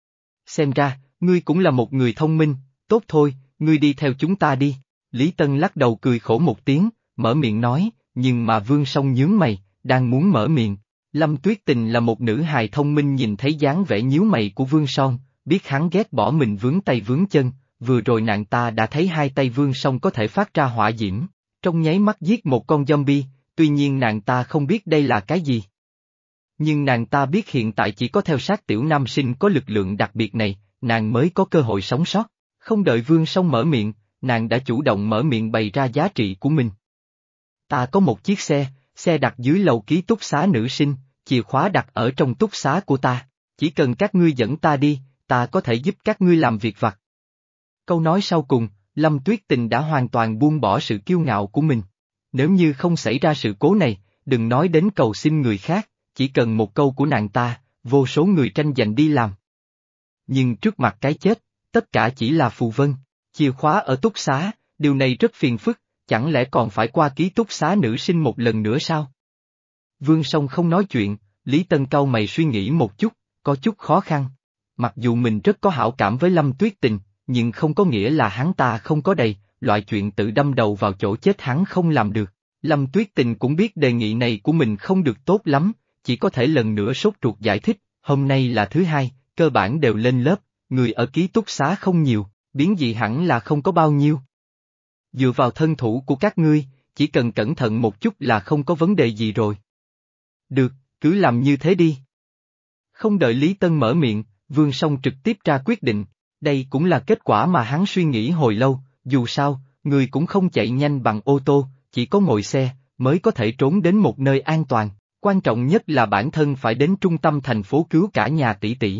Xem ra, ngươi cũng là một người thông minh, tốt thôi, ngươi đi theo chúng ta đi. Lý Tân lắc đầu cười khổ một tiếng, mở miệng nói, nhưng mà Vương Song nhướng mày, đang muốn mở miệng. Lâm Tuyết Tình là một nữ hài thông minh, nhìn thấy dáng vẻ nhíu mày của Vương Song, biết hắn ghét bỏ mình vướng tay vướng chân, vừa rồi nàng ta đã thấy hai tay Vương Song có thể phát ra hỏa diễm, trong nháy mắt giết một con zombie, tuy nhiên nàng ta không biết đây là cái gì. Nhưng nàng ta biết hiện tại chỉ có theo sát tiểu nam sinh có lực lượng đặc biệt này, nàng mới có cơ hội sống sót. Không đợi Vương Song mở miệng, nàng đã chủ động mở miệng bày ra giá trị của mình. Ta có một chiếc xe, xe đặt dưới lầu ký túc xá nữ sinh, chìa khóa đặt ở trong túc xá của ta, chỉ cần các ngươi dẫn ta đi, ta có thể giúp các ngươi làm việc vặt. Câu nói sau cùng, Lâm Tuyết Tình đã hoàn toàn buông bỏ sự kiêu ngạo của mình. Nếu như không xảy ra sự cố này, đừng nói đến cầu xin người khác, chỉ cần một câu của nàng ta, vô số người tranh giành đi làm. Nhưng trước mặt cái chết, tất cả chỉ là phù vân, chìa khóa ở túc xá, điều này rất phiền phức, chẳng lẽ còn phải qua ký túc xá nữ sinh một lần nữa sao? Vương Song không nói chuyện, Lý Tân cau mày suy nghĩ một chút, có chút khó khăn. Mặc dù mình rất có hảo cảm với Lâm Tuyết Tình, nhưng không có nghĩa là hắn ta không có đầy, loại chuyện tự đâm đầu vào chỗ chết hắn không làm được. Lâm Tuyết Tình cũng biết đề nghị này của mình không được tốt lắm, chỉ có thể lần nữa sốt ruột giải thích, hôm nay là thứ hai, cơ bản đều lên lớp, người ở ký túc xá không nhiều, biến dị hẳn là không có bao nhiêu. Dựa vào thân thủ của các ngươi, chỉ cần cẩn thận một chút là không có vấn đề gì rồi. Được, cứ làm như thế đi. Không đợi Lý Tân mở miệng, Vương Song trực tiếp ra quyết định, đây cũng là kết quả mà hắn suy nghĩ hồi lâu, dù sao, người cũng không chạy nhanh bằng ô tô, chỉ có ngồi xe, mới có thể trốn đến một nơi an toàn, quan trọng nhất là bản thân phải đến trung tâm thành phố cứu cả nhà tỷ tỷ.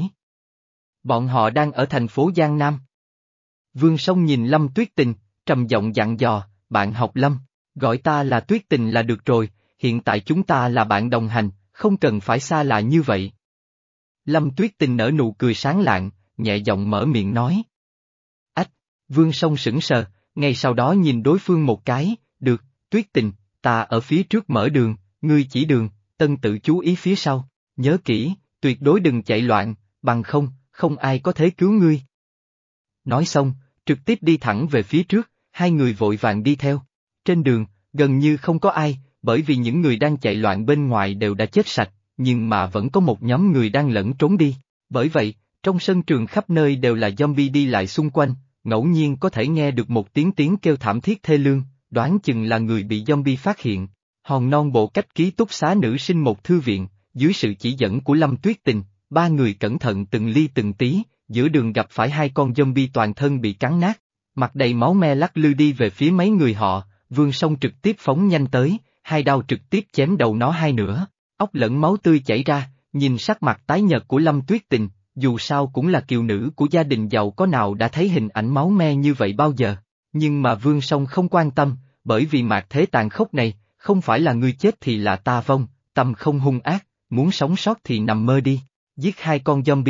Bọn họ đang ở thành phố Giang Nam. Vương Song nhìn Lâm Tuyết Tình, trầm giọng dặn dò, bạn học Lâm, gọi ta là Tuyết Tình là được rồi, hiện tại chúng ta là bạn đồng hành, không cần phải xa lạ như vậy. Lâm Tuyết Tình nở nụ cười sáng lạng, nhẹ giọng mở miệng nói. Ách, Vương Song sững sờ, ngay sau đó nhìn đối phương một cái, được, Tuyết Tình, ta ở phía trước mở đường, ngươi chỉ đường, Tân tự chú ý phía sau, nhớ kỹ, tuyệt đối đừng chạy loạn, bằng không, không ai có thể cứu ngươi. Nói xong, trực tiếp đi thẳng về phía trước, hai người vội vàng đi theo. Trên đường, gần như không có ai, bởi vì những người đang chạy loạn bên ngoài đều đã chết sạch, nhưng mà vẫn có một nhóm người đang lẫn trốn đi. Bởi vậy, trong sân trường khắp nơi đều là zombie đi lại xung quanh, ngẫu nhiên có thể nghe được một tiếng tiếng kêu thảm thiết thê lương, đoán chừng là người bị zombie phát hiện. Hòn non bộ cách ký túc xá nữ sinh một thư viện, dưới sự chỉ dẫn của Lâm Tuyết Tình, ba người cẩn thận từng ly từng tí, giữa đường gặp phải hai con zombie toàn thân bị cắn nát, mặt đầy máu me lắc lư đi về phía mấy người họ, Vương Song trực tiếp phóng nhanh tới, hai đao trực tiếp chém đầu nó hai nửa, óc lẫn máu tươi chảy ra, nhìn sắc mặt tái nhợt của Lâm Tuyết Tình, dù sao cũng là kiều nữ của gia đình giàu có nào đã thấy hình ảnh máu me như vậy bao giờ, nhưng mà Vương Song không quan tâm, bởi vì mạt thế tàn khốc này, không phải là ngươi chết thì là ta vong, tâm không hung ác, muốn sống sót thì nằm mơ đi, giết hai con zombie,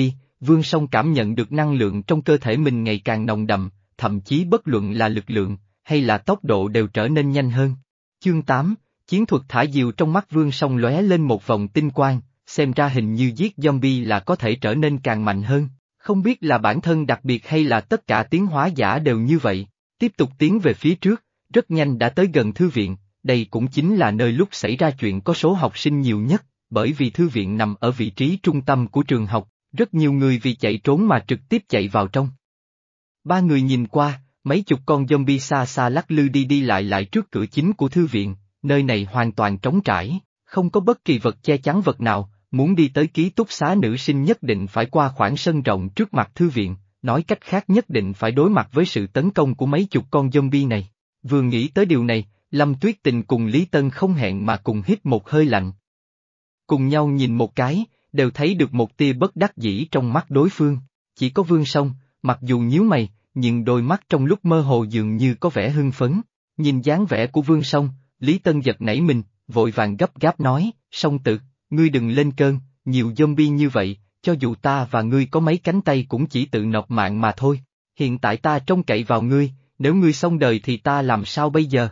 Vương Song cảm nhận được năng lượng trong cơ thể mình ngày càng nồng đậm, thậm chí bất luận là lực lượng, hay là tốc độ đều trở nên nhanh hơn. Chương tám, chiến thuật thả diều trong mắt Vương Song lóe lên một vòng tinh quang, xem ra hình như giết zombie là có thể trở nên càng mạnh hơn, không biết là bản thân đặc biệt hay là tất cả tiến hóa giả đều như vậy. Tiếp tục tiến về phía trước, rất nhanh đã tới gần thư viện, đây cũng chính là nơi lúc xảy ra chuyện có số học sinh nhiều nhất, bởi vì thư viện nằm ở vị trí trung tâm của trường học, rất nhiều người vì chạy trốn mà trực tiếp chạy vào trong. Ba người nhìn qua, mấy chục con zombie xa xa lắc lư đi đi lại lại trước cửa chính của thư viện, nơi này hoàn toàn trống trải, không có bất kỳ vật che chắn vật nào, muốn đi tới ký túc xá nữ sinh nhất định phải qua khoảng sân rộng trước mặt thư viện, nói cách khác nhất định phải đối mặt với sự tấn công của mấy chục con zombie này. Vừa nghĩ tới điều này, Lâm Tuyết Tình cùng Lý Tân không hẹn mà cùng hít một hơi lạnh. Cùng nhau nhìn một cái, đều thấy được một tia bất đắc dĩ trong mắt đối phương, chỉ có Vương Song, mặc dù nhíu mày, nhưng đôi mắt trong lúc mơ hồ dường như có vẻ hưng phấn, nhìn dáng vẻ của Vương Song, Lý Tân giật nảy mình, vội vàng gấp gáp nói, Song Tử, ngươi đừng lên cơn, nhiều zombie như vậy, cho dù ta và ngươi có mấy cánh tay cũng chỉ tự nộp mạng mà thôi, hiện tại ta trông cậy vào ngươi, nếu ngươi xong đời thì ta làm sao bây giờ?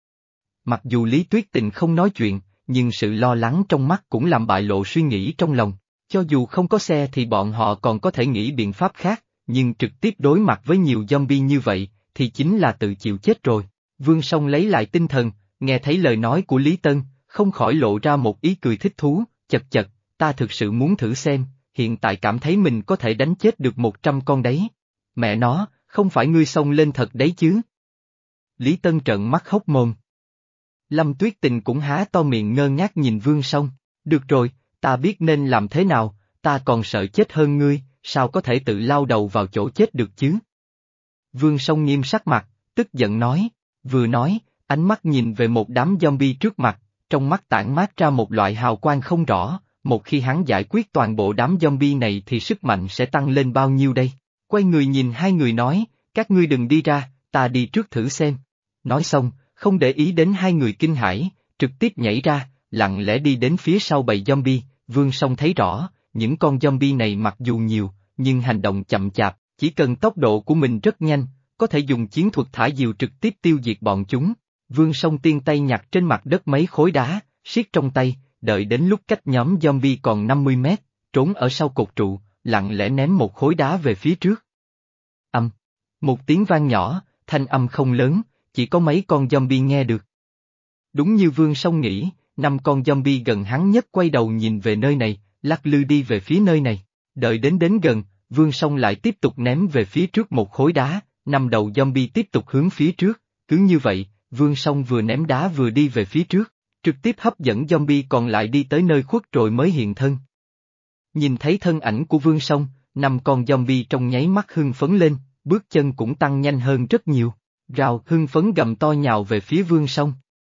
Mặc dù Lý Tuyết Tình không nói chuyện, nhưng sự lo lắng trong mắt cũng làm bại lộ suy nghĩ trong lòng, cho dù không có xe thì bọn họ còn có thể nghĩ biện pháp khác, nhưng trực tiếp đối mặt với nhiều zombie như vậy, thì chính là tự chịu chết rồi. Vương Song lấy lại tinh thần, nghe thấy lời nói của Lý Tân, không khỏi lộ ra một ý cười thích thú, chật chật, ta thực sự muốn thử xem, hiện tại cảm thấy mình có thể đánh chết được một trăm con đấy. Mẹ nó, không phải ngươi xông lên thật đấy chứ? Lý Tân trợn mắt hốc mồm. Lâm Tuyết Tình cũng há to miệng ngơ ngác nhìn Vương Song, được rồi, ta biết nên làm thế nào, ta còn sợ chết hơn ngươi, sao có thể tự lao đầu vào chỗ chết được chứ? Vương Song nghiêm sắc mặt, tức giận nói, vừa nói, ánh mắt nhìn về một đám zombie trước mặt, trong mắt tản mát ra một loại hào quang không rõ, một khi hắn giải quyết toàn bộ đám zombie này thì sức mạnh sẽ tăng lên bao nhiêu đây? Quay người nhìn hai người nói, các ngươi đừng đi ra, ta đi trước thử xem. Nói xong, không để ý đến hai người kinh hãi, trực tiếp nhảy ra, lặng lẽ đi đến phía sau bầy zombie. Vương Song thấy rõ, những con zombie này mặc dù nhiều, nhưng hành động chậm chạp, chỉ cần tốc độ của mình rất nhanh, có thể dùng chiến thuật thả diều trực tiếp tiêu diệt bọn chúng. Vương Song tiên tay nhặt trên mặt đất mấy khối đá, siết trong tay, đợi đến lúc cách nhóm zombie còn năm mươi mét, trốn ở sau cột trụ, lặng lẽ ném một khối đá về phía trước. Âm, một tiếng vang nhỏ, thanh âm không lớn, chỉ có mấy con zombie nghe được. Đúng như Vương Song nghĩ, năm con zombie gần hắn nhất quay đầu nhìn về nơi này, lắc lư đi về phía nơi này. Đợi đến đến gần, Vương Song lại tiếp tục ném về phía trước một khối đá, năm đầu zombie tiếp tục hướng phía trước, cứ như vậy, Vương Song vừa ném đá vừa đi về phía trước, trực tiếp hấp dẫn zombie còn lại đi tới nơi khuất rồi mới hiện thân. Nhìn thấy thân ảnh của Vương Song, năm con zombie trong nháy mắt hưng phấn lên, bước chân cũng tăng nhanh hơn rất nhiều, rào hưng phấn gầm to nhào về phía Vương Song.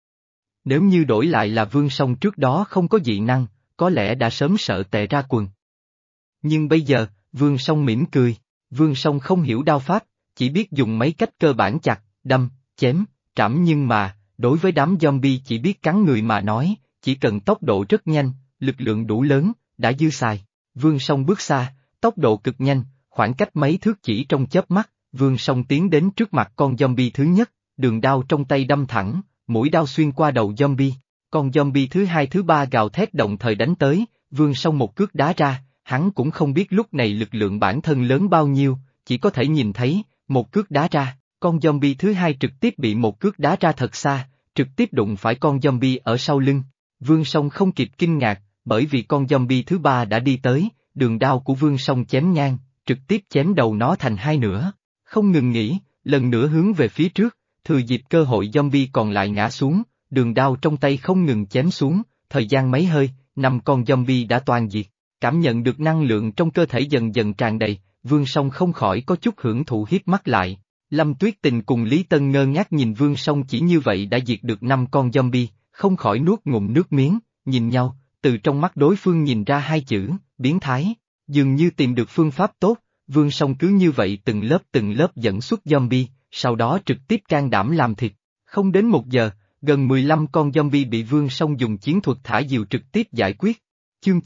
Nếu như đổi lại là Vương Song trước đó không có dị năng, có lẽ đã sớm sợ tè ra quần. Nhưng bây giờ, Vương Song mỉm cười, Vương Song không hiểu đao pháp, chỉ biết dùng mấy cách cơ bản chặt, đâm, chém, trảm nhưng mà, đối với đám zombie chỉ biết cắn người mà nói, chỉ cần tốc độ rất nhanh, lực lượng đủ lớn, đã dư xài. Vương Song bước xa, tốc độ cực nhanh, khoảng cách mấy thước chỉ trong chớp mắt, Vương Song tiến đến trước mặt con zombie thứ nhất, đường đao trong tay đâm thẳng, mũi đao xuyên qua đầu zombie. Con zombie thứ hai thứ ba gào thét đồng thời đánh tới, Vương Song một cước đá ra, hắn cũng không biết lúc này lực lượng bản thân lớn bao nhiêu, chỉ có thể nhìn thấy, một cước đá ra, con zombie thứ hai trực tiếp bị một cước đá ra thật xa, trực tiếp đụng phải con zombie ở sau lưng. Vương Song không kịp kinh ngạc, bởi vì con zombie thứ ba đã đi tới, đường đao của Vương Song chém ngang, trực tiếp chém đầu nó thành hai nửa. Không ngừng nghỉ, lần nữa hướng về phía trước, thừa dịp cơ hội zombie còn lại ngã xuống, đường đao trong tay không ngừng chém xuống, thời gian mấy hơi, năm con zombie đã toàn diệt. Cảm nhận được năng lượng trong cơ thể dần dần tràn đầy, Vương Song không khỏi có chút hưởng thụ hiếp mắt lại. Lâm Tuyết Tình cùng Lý Tân ngơ ngác nhìn Vương Song chỉ như vậy đã diệt được năm con zombie, không khỏi nuốt ngụm nước miếng, nhìn nhau, từ trong mắt đối phương nhìn ra hai chữ, biến thái, dường như tìm được phương pháp tốt, Vương Song cứ như vậy từng lớp từng lớp dẫn xuất zombie, sau đó trực tiếp can đảm làm thịt. Không đến một giờ, gần mười lăm con zombie bị Vương Song dùng chiến thuật thả diều trực tiếp giải quyết. Chương chín,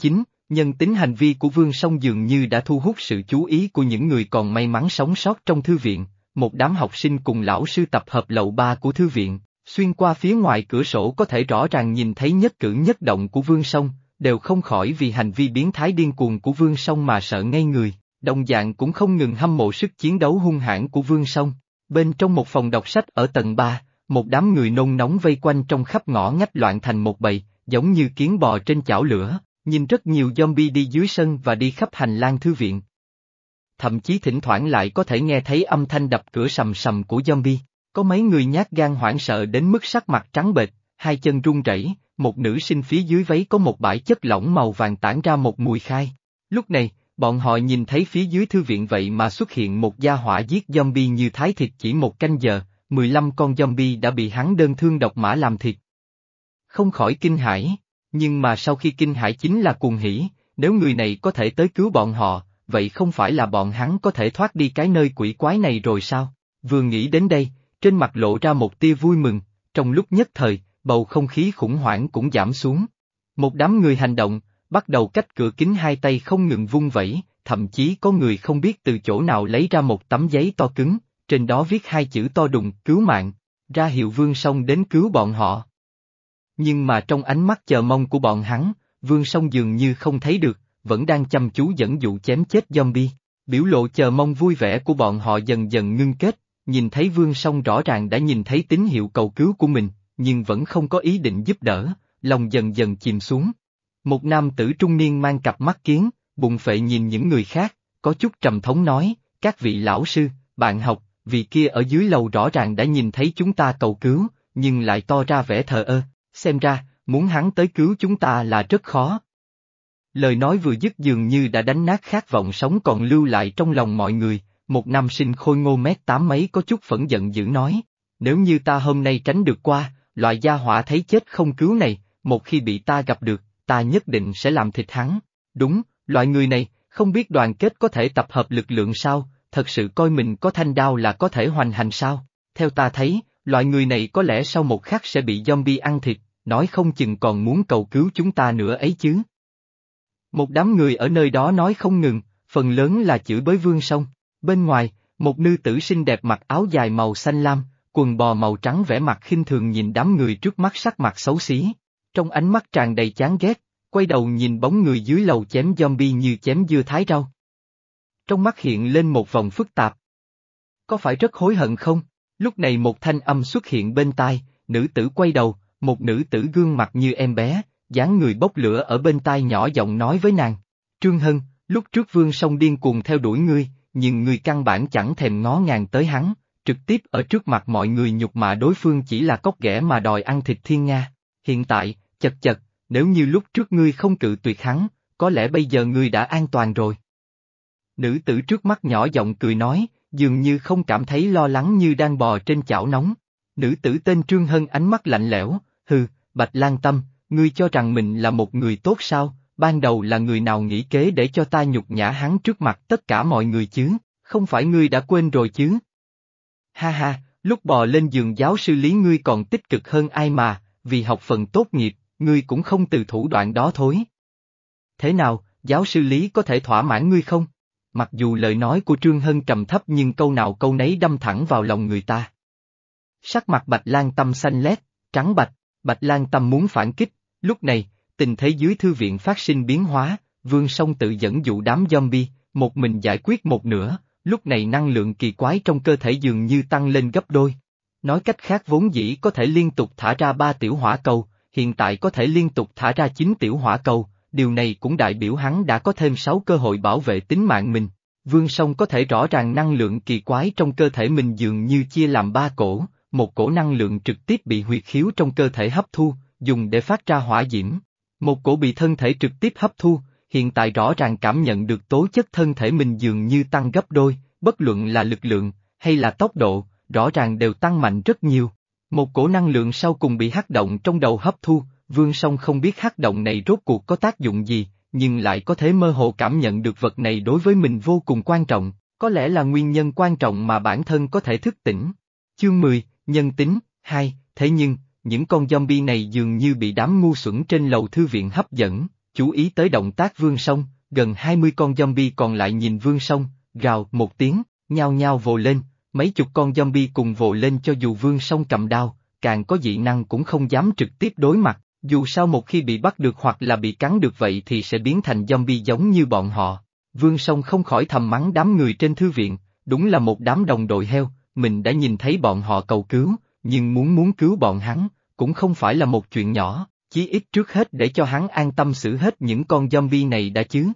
Nhân tính hành vi của Vương Song dường như đã thu hút sự chú ý của những người còn may mắn sống sót trong thư viện, một đám học sinh cùng lão sư tập hợp lầu ba của thư viện, xuyên qua phía ngoài cửa sổ có thể rõ ràng nhìn thấy nhất cử nhất động của Vương Song, đều không khỏi vì hành vi biến thái điên cuồng của Vương Song mà sợ ngây người, đồng dạng cũng không ngừng hâm mộ sức chiến đấu hung hãn của Vương Song. Bên trong một phòng đọc sách ở tầng ba, một đám người nôn nóng vây quanh trong khắp ngõ ngách loạn thành một bầy, giống như kiến bò trên chảo lửa, nhìn rất nhiều zombie đi dưới sân và đi khắp hành lang thư viện. Thậm chí thỉnh thoảng lại có thể nghe thấy âm thanh đập cửa sầm sầm của zombie, có mấy người nhát gan hoảng sợ đến mức sắc mặt trắng bệch, hai chân run rẩy, một nữ sinh phía dưới váy có một bãi chất lỏng màu vàng tản ra một mùi khai. Lúc này, bọn họ nhìn thấy phía dưới thư viện vậy mà xuất hiện một gia hỏa giết zombie như thái thịt chỉ một canh giờ, mười lăm con zombie đã bị hắn đơn thương độc mã làm thịt. Không khỏi kinh hãi, nhưng mà sau khi kinh hãi chính là cuồng hỉ, nếu người này có thể tới cứu bọn họ, vậy không phải là bọn hắn có thể thoát đi cái nơi quỷ quái này rồi sao? Vừa nghĩ đến đây, trên mặt lộ ra một tia vui mừng, trong lúc nhất thời, bầu không khí khủng hoảng cũng giảm xuống. Một đám người hành động, bắt đầu cách cửa kính hai tay không ngừng vung vẩy, thậm chí có người không biết từ chỗ nào lấy ra một tấm giấy to cứng, trên đó viết hai chữ to đùng cứu mạng, ra hiệu Vương Song đến cứu bọn họ. Nhưng mà trong ánh mắt chờ mong của bọn hắn, Vương Song dường như không thấy được, vẫn đang chăm chú dẫn dụ chém chết zombie. Biểu lộ chờ mong vui vẻ của bọn họ dần dần ngưng kết, nhìn thấy Vương Song rõ ràng đã nhìn thấy tín hiệu cầu cứu của mình, nhưng vẫn không có ý định giúp đỡ, lòng dần dần chìm xuống. Một nam tử trung niên mang cặp mắt kiến, bụng phệ nhìn những người khác, có chút trầm thống nói, các vị lão sư, bạn học, vị kia ở dưới lầu rõ ràng đã nhìn thấy chúng ta cầu cứu, nhưng lại to ra vẻ thờ ơ, xem ra, muốn hắn tới cứu chúng ta là rất khó. Lời nói vừa dứt dường như đã đánh nát khát vọng sống còn lưu lại trong lòng mọi người, một nam sinh khôi ngô mét tám mấy có chút phẫn giận dữ nói, nếu như ta hôm nay tránh được qua, loại gia hỏa thấy chết không cứu này, một khi bị ta gặp được, ta nhất định sẽ làm thịt hắn. Đúng, loại người này, không biết đoàn kết có thể tập hợp lực lượng sao, thật sự coi mình có thanh đao là có thể hoành hành sao, theo ta thấy, loại người này có lẽ sau một khắc sẽ bị zombie ăn thịt, nói không chừng còn muốn cầu cứu chúng ta nữa ấy chứ. Một đám người ở nơi đó nói không ngừng, phần lớn là chửi bới Vương Song. Bên ngoài, một nữ tử xinh đẹp mặc áo dài màu xanh lam, quần bò màu trắng vẻ mặt khinh thường nhìn đám người trước mắt sắc mặt xấu xí. Trong ánh mắt tràn đầy chán ghét, quay đầu nhìn bóng người dưới lầu chém zombie như chém dưa thái rau. Trong mắt hiện lên một vòng phức tạp. Có phải rất hối hận không? Lúc này một thanh âm xuất hiện bên tai, nữ tử quay đầu, một nữ tử gương mặt như em bé, dáng người bốc lửa ở bên tai nhỏ giọng nói với nàng. Trương Hân, lúc trước Vương Song điên cuồng theo đuổi ngươi, nhưng ngươi căn bản chẳng thèm ngó ngàng tới hắn, trực tiếp ở trước mặt mọi người nhục mạ đối phương chỉ là cóc ghẻ mà đòi ăn thịt thiên nga. Hiện tại, chật chật, nếu như lúc trước ngươi không cự tuyệt hắn, có lẽ bây giờ ngươi đã an toàn rồi. Nữ tử trước mắt nhỏ giọng cười nói, dường như không cảm thấy lo lắng như đang bò trên chảo nóng. Nữ tử tên Trương Hân ánh mắt lạnh lẽo, hừ, Bạch Lan Tâm, ngươi cho rằng mình là một người tốt sao, ban đầu là người nào nghĩ kế để cho ta nhục nhã hắn trước mặt tất cả mọi người chứ, không phải ngươi đã quên rồi chứ? Ha ha, lúc bò lên giường giáo sư Lý ngươi còn tích cực hơn ai mà, vì học phần tốt nghiệp, ngươi cũng không từ thủ đoạn đó thối. Thế nào, giáo sư Lý có thể thỏa mãn ngươi không? Mặc dù lời nói của Trương Hân trầm thấp nhưng câu nào câu nấy đâm thẳng vào lòng người ta. Sắc mặt Bạch Lan Tâm xanh lét, trắng bạch, Bạch Lan Tâm muốn phản kích, lúc này, tình thế dưới thư viện phát sinh biến hóa, Vương Song tự dẫn dụ đám zombie, một mình giải quyết một nửa, lúc này năng lượng kỳ quái trong cơ thể dường như tăng lên gấp đôi. Nói cách khác vốn dĩ có thể liên tục thả ra ba tiểu hỏa cầu, hiện tại có thể liên tục thả ra chín tiểu hỏa cầu, điều này cũng đại biểu hắn đã có thêm sáu cơ hội bảo vệ tính mạng mình. Vương Song có thể rõ ràng năng lượng kỳ quái trong cơ thể mình dường như chia làm ba cổ, một cổ năng lượng trực tiếp bị huyệt khiếu trong cơ thể hấp thu, dùng để phát ra hỏa diễm. Một cổ bị thân thể trực tiếp hấp thu, hiện tại rõ ràng cảm nhận được tố chất thân thể mình dường như tăng gấp đôi, bất luận là lực lượng, hay là tốc độ, rõ ràng đều tăng mạnh rất nhiều. Một cổ năng lượng sau cùng bị hắc động trong đầu hấp thu, Vương Song không biết hắc động này rốt cuộc có tác dụng gì, nhưng lại có thể mơ hồ cảm nhận được vật này đối với mình vô cùng quan trọng, có lẽ là nguyên nhân quan trọng mà bản thân có thể thức tỉnh. Chương mười, Nhân tính, hai, thế nhưng, những con zombie này dường như bị đám ngu xuẩn trên lầu thư viện hấp dẫn, chú ý tới động tác Vương Song, gần hai mươi con zombie còn lại nhìn Vương Song, gào một tiếng, nhao nhao vồ lên, mấy chục con zombie cùng vồ lên cho dù Vương Song cầm đao, càng có dị năng cũng không dám trực tiếp đối mặt, dù sao một khi bị bắt được hoặc là bị cắn được vậy thì sẽ biến thành zombie giống như bọn họ. Vương Song không khỏi thầm mắng đám người trên thư viện, đúng là một đám đồng đội heo, mình đã nhìn thấy bọn họ cầu cứu, nhưng muốn muốn cứu bọn hắn, cũng không phải là một chuyện nhỏ, chí ít trước hết để cho hắn an tâm xử hết những con zombie này đã chứ.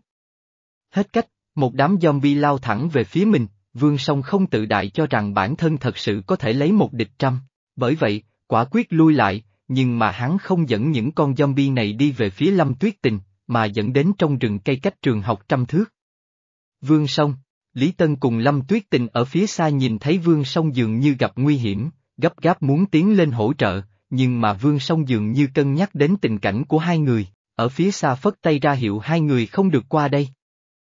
Hết cách, một đám zombie lao thẳng về phía mình, Vương Song không tự đại cho rằng bản thân thật sự có thể lấy một địch trăm, bởi vậy, quả quyết lui lại, nhưng mà hắn không dẫn những con zombie này đi về phía Lâm Tuyết Tình, mà dẫn đến trong rừng cây cách trường học trăm thước. Vương Song, Lý Tân cùng Lâm Tuyết Tình ở phía xa nhìn thấy Vương Song dường như gặp nguy hiểm, gấp gáp muốn tiến lên hỗ trợ, nhưng mà Vương Song dường như cân nhắc đến tình cảnh của hai người, ở phía xa phất tay ra hiệu hai người không được qua đây.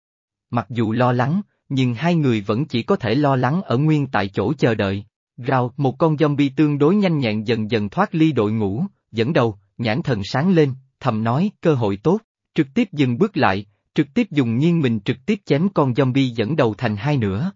Mặc dù lo lắng, nhưng hai người vẫn chỉ có thể lo lắng ở nguyên tại chỗ chờ đợi. Rào, một con zombie tương đối nhanh nhẹn dần dần thoát ly đội ngũ, dẫn đầu, nhãn thần sáng lên, thầm nói, cơ hội tốt, trực tiếp dừng bước lại, trực tiếp dùng nghiêng mình trực tiếp chém con zombie dẫn đầu thành hai nửa.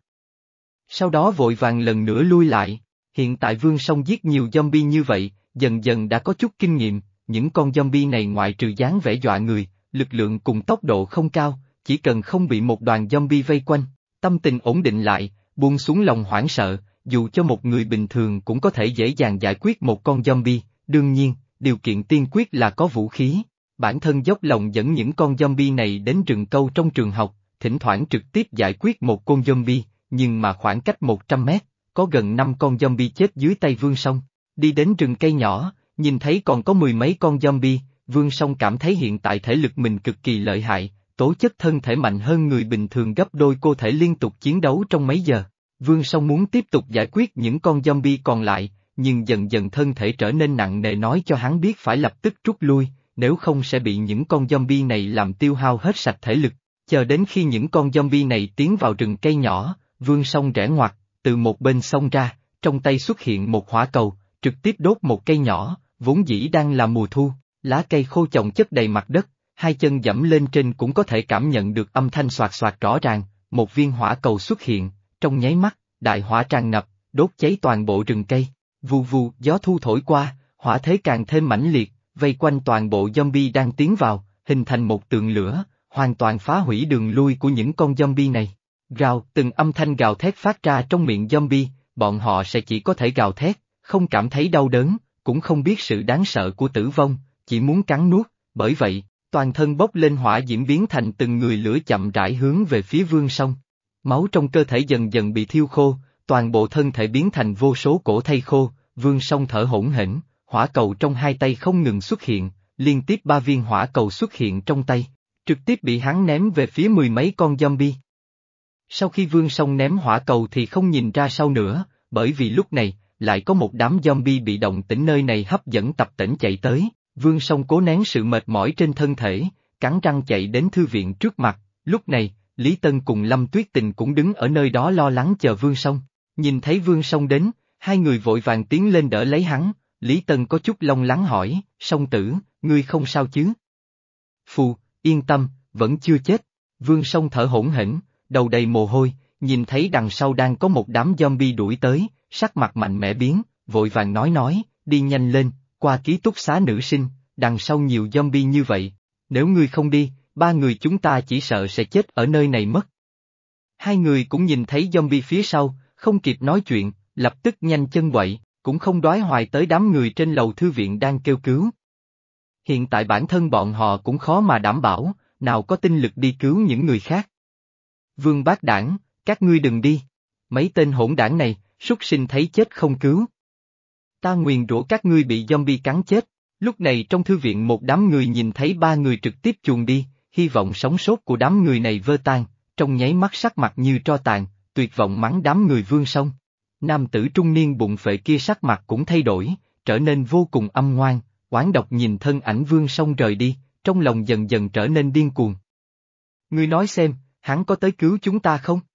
Sau đó vội vàng lần nữa lui lại, hiện tại Vương Song giết nhiều zombie như vậy, dần dần đã có chút kinh nghiệm, những con zombie này ngoại trừ dáng vẻ dọa người, lực lượng cùng tốc độ không cao, chỉ cần không bị một đoàn zombie vây quanh, tâm tình ổn định lại, buông xuống lòng hoảng sợ, dù cho một người bình thường cũng có thể dễ dàng giải quyết một con zombie, đương nhiên, điều kiện tiên quyết là có vũ khí. Bản thân dốc lòng dẫn những con zombie này đến rừng câu trong trường học, thỉnh thoảng trực tiếp giải quyết một con zombie, nhưng mà khoảng cách một trăm mét, có gần năm con zombie chết dưới tay Vương Song. Đi đến rừng cây nhỏ, nhìn thấy còn có mười mấy con zombie, Vương Song cảm thấy hiện tại thể lực mình cực kỳ lợi hại, tố chất thân thể mạnh hơn người bình thường gấp đôi, cô thể liên tục chiến đấu trong mấy giờ. Vương Song muốn tiếp tục giải quyết những con zombie còn lại, nhưng dần dần thân thể trở nên nặng nề nói cho hắn biết phải lập tức rút lui, nếu không sẽ bị những con zombie này làm tiêu hao hết sạch thể lực. Chờ đến khi những con zombie này tiến vào rừng cây nhỏ, Vương Song rẽ ngoặt, từ một bên xông ra, trong tay xuất hiện một hỏa cầu, trực tiếp đốt một cây nhỏ, vốn dĩ đang là mùa thu, lá cây khô chồng chất đầy mặt đất, hai chân dẫm lên trên cũng có thể cảm nhận được âm thanh xoạt xoạt rõ ràng, một viên hỏa cầu xuất hiện, trong nháy mắt, đại hỏa tràn ngập, đốt cháy toàn bộ rừng cây, vù vù, gió thu thổi qua, hỏa thế càng thêm mãnh liệt, vây quanh toàn bộ zombie đang tiến vào, hình thành một tường lửa, hoàn toàn phá hủy đường lui của những con zombie này. Gào, từng âm thanh gào thét phát ra trong miệng zombie, bọn họ sẽ chỉ có thể gào thét, không cảm thấy đau đớn, cũng không biết sự đáng sợ của tử vong, chỉ muốn cắn nuốt, bởi vậy, toàn thân bốc lên hỏa diễm biến thành từng người lửa chậm rãi hướng về phía Vương Song. Máu trong cơ thể dần dần bị thiêu khô, toàn bộ thân thể biến thành vô số cổ thây khô, Vương Song thở hổn hển, hỏa cầu trong hai tay không ngừng xuất hiện, liên tiếp ba viên hỏa cầu xuất hiện trong tay, trực tiếp bị hắn ném về phía mười mấy con zombie. Sau khi Vương Song ném hỏa cầu thì không nhìn ra sau nữa, bởi vì lúc này, lại có một đám zombie bị động tĩnh nơi này hấp dẫn tập tễnh chạy tới, Vương Song cố nén sự mệt mỏi trên thân thể, cắn răng chạy đến thư viện trước mặt, lúc này, Lý Tân cùng Lâm Tuyết Tình cũng đứng ở nơi đó lo lắng chờ Vương Song, nhìn thấy Vương Song đến, hai người vội vàng tiến lên đỡ lấy hắn, Lý Tân có chút lo lắng hỏi, Song tử, ngươi không sao chứ? Phù, yên tâm, vẫn chưa chết, Vương Song thở hổn hển, đầu đầy mồ hôi, nhìn thấy đằng sau đang có một đám zombie đuổi tới, sắc mặt mạnh mẽ biến, vội vàng nói nói, đi nhanh lên, qua ký túc xá nữ sinh, đằng sau nhiều zombie như vậy, nếu ngươi không đi, ba người chúng ta chỉ sợ sẽ chết ở nơi này mất. Hai người cũng nhìn thấy zombie phía sau, không kịp nói chuyện, lập tức nhanh chân quậy, cũng không đoái hoài tới đám người trên lầu thư viện đang kêu cứu. Hiện tại bản thân bọn họ cũng khó mà đảm bảo, nào có tinh lực đi cứu những người khác. Vương Bác Đảng, các ngươi đừng đi. Mấy tên hỗn đảng này, súc sinh thấy chết không cứu. Ta nguyền rủa các ngươi bị zombie cắn chết. Lúc này trong thư viện một đám người nhìn thấy ba người trực tiếp chuồn đi, hy vọng sống sót của đám người này vơ tan, trong nháy mắt sắc mặt như tro tàn, tuyệt vọng mắng đám người Vương Song. Nam tử trung niên bụng phệ kia sắc mặt cũng thay đổi, trở nên vô cùng âm ngoan, oán độc nhìn thân ảnh Vương Song rời đi, trong lòng dần dần trở nên điên cuồng. Ngươi nói xem, hắn có tới cứu chúng ta không?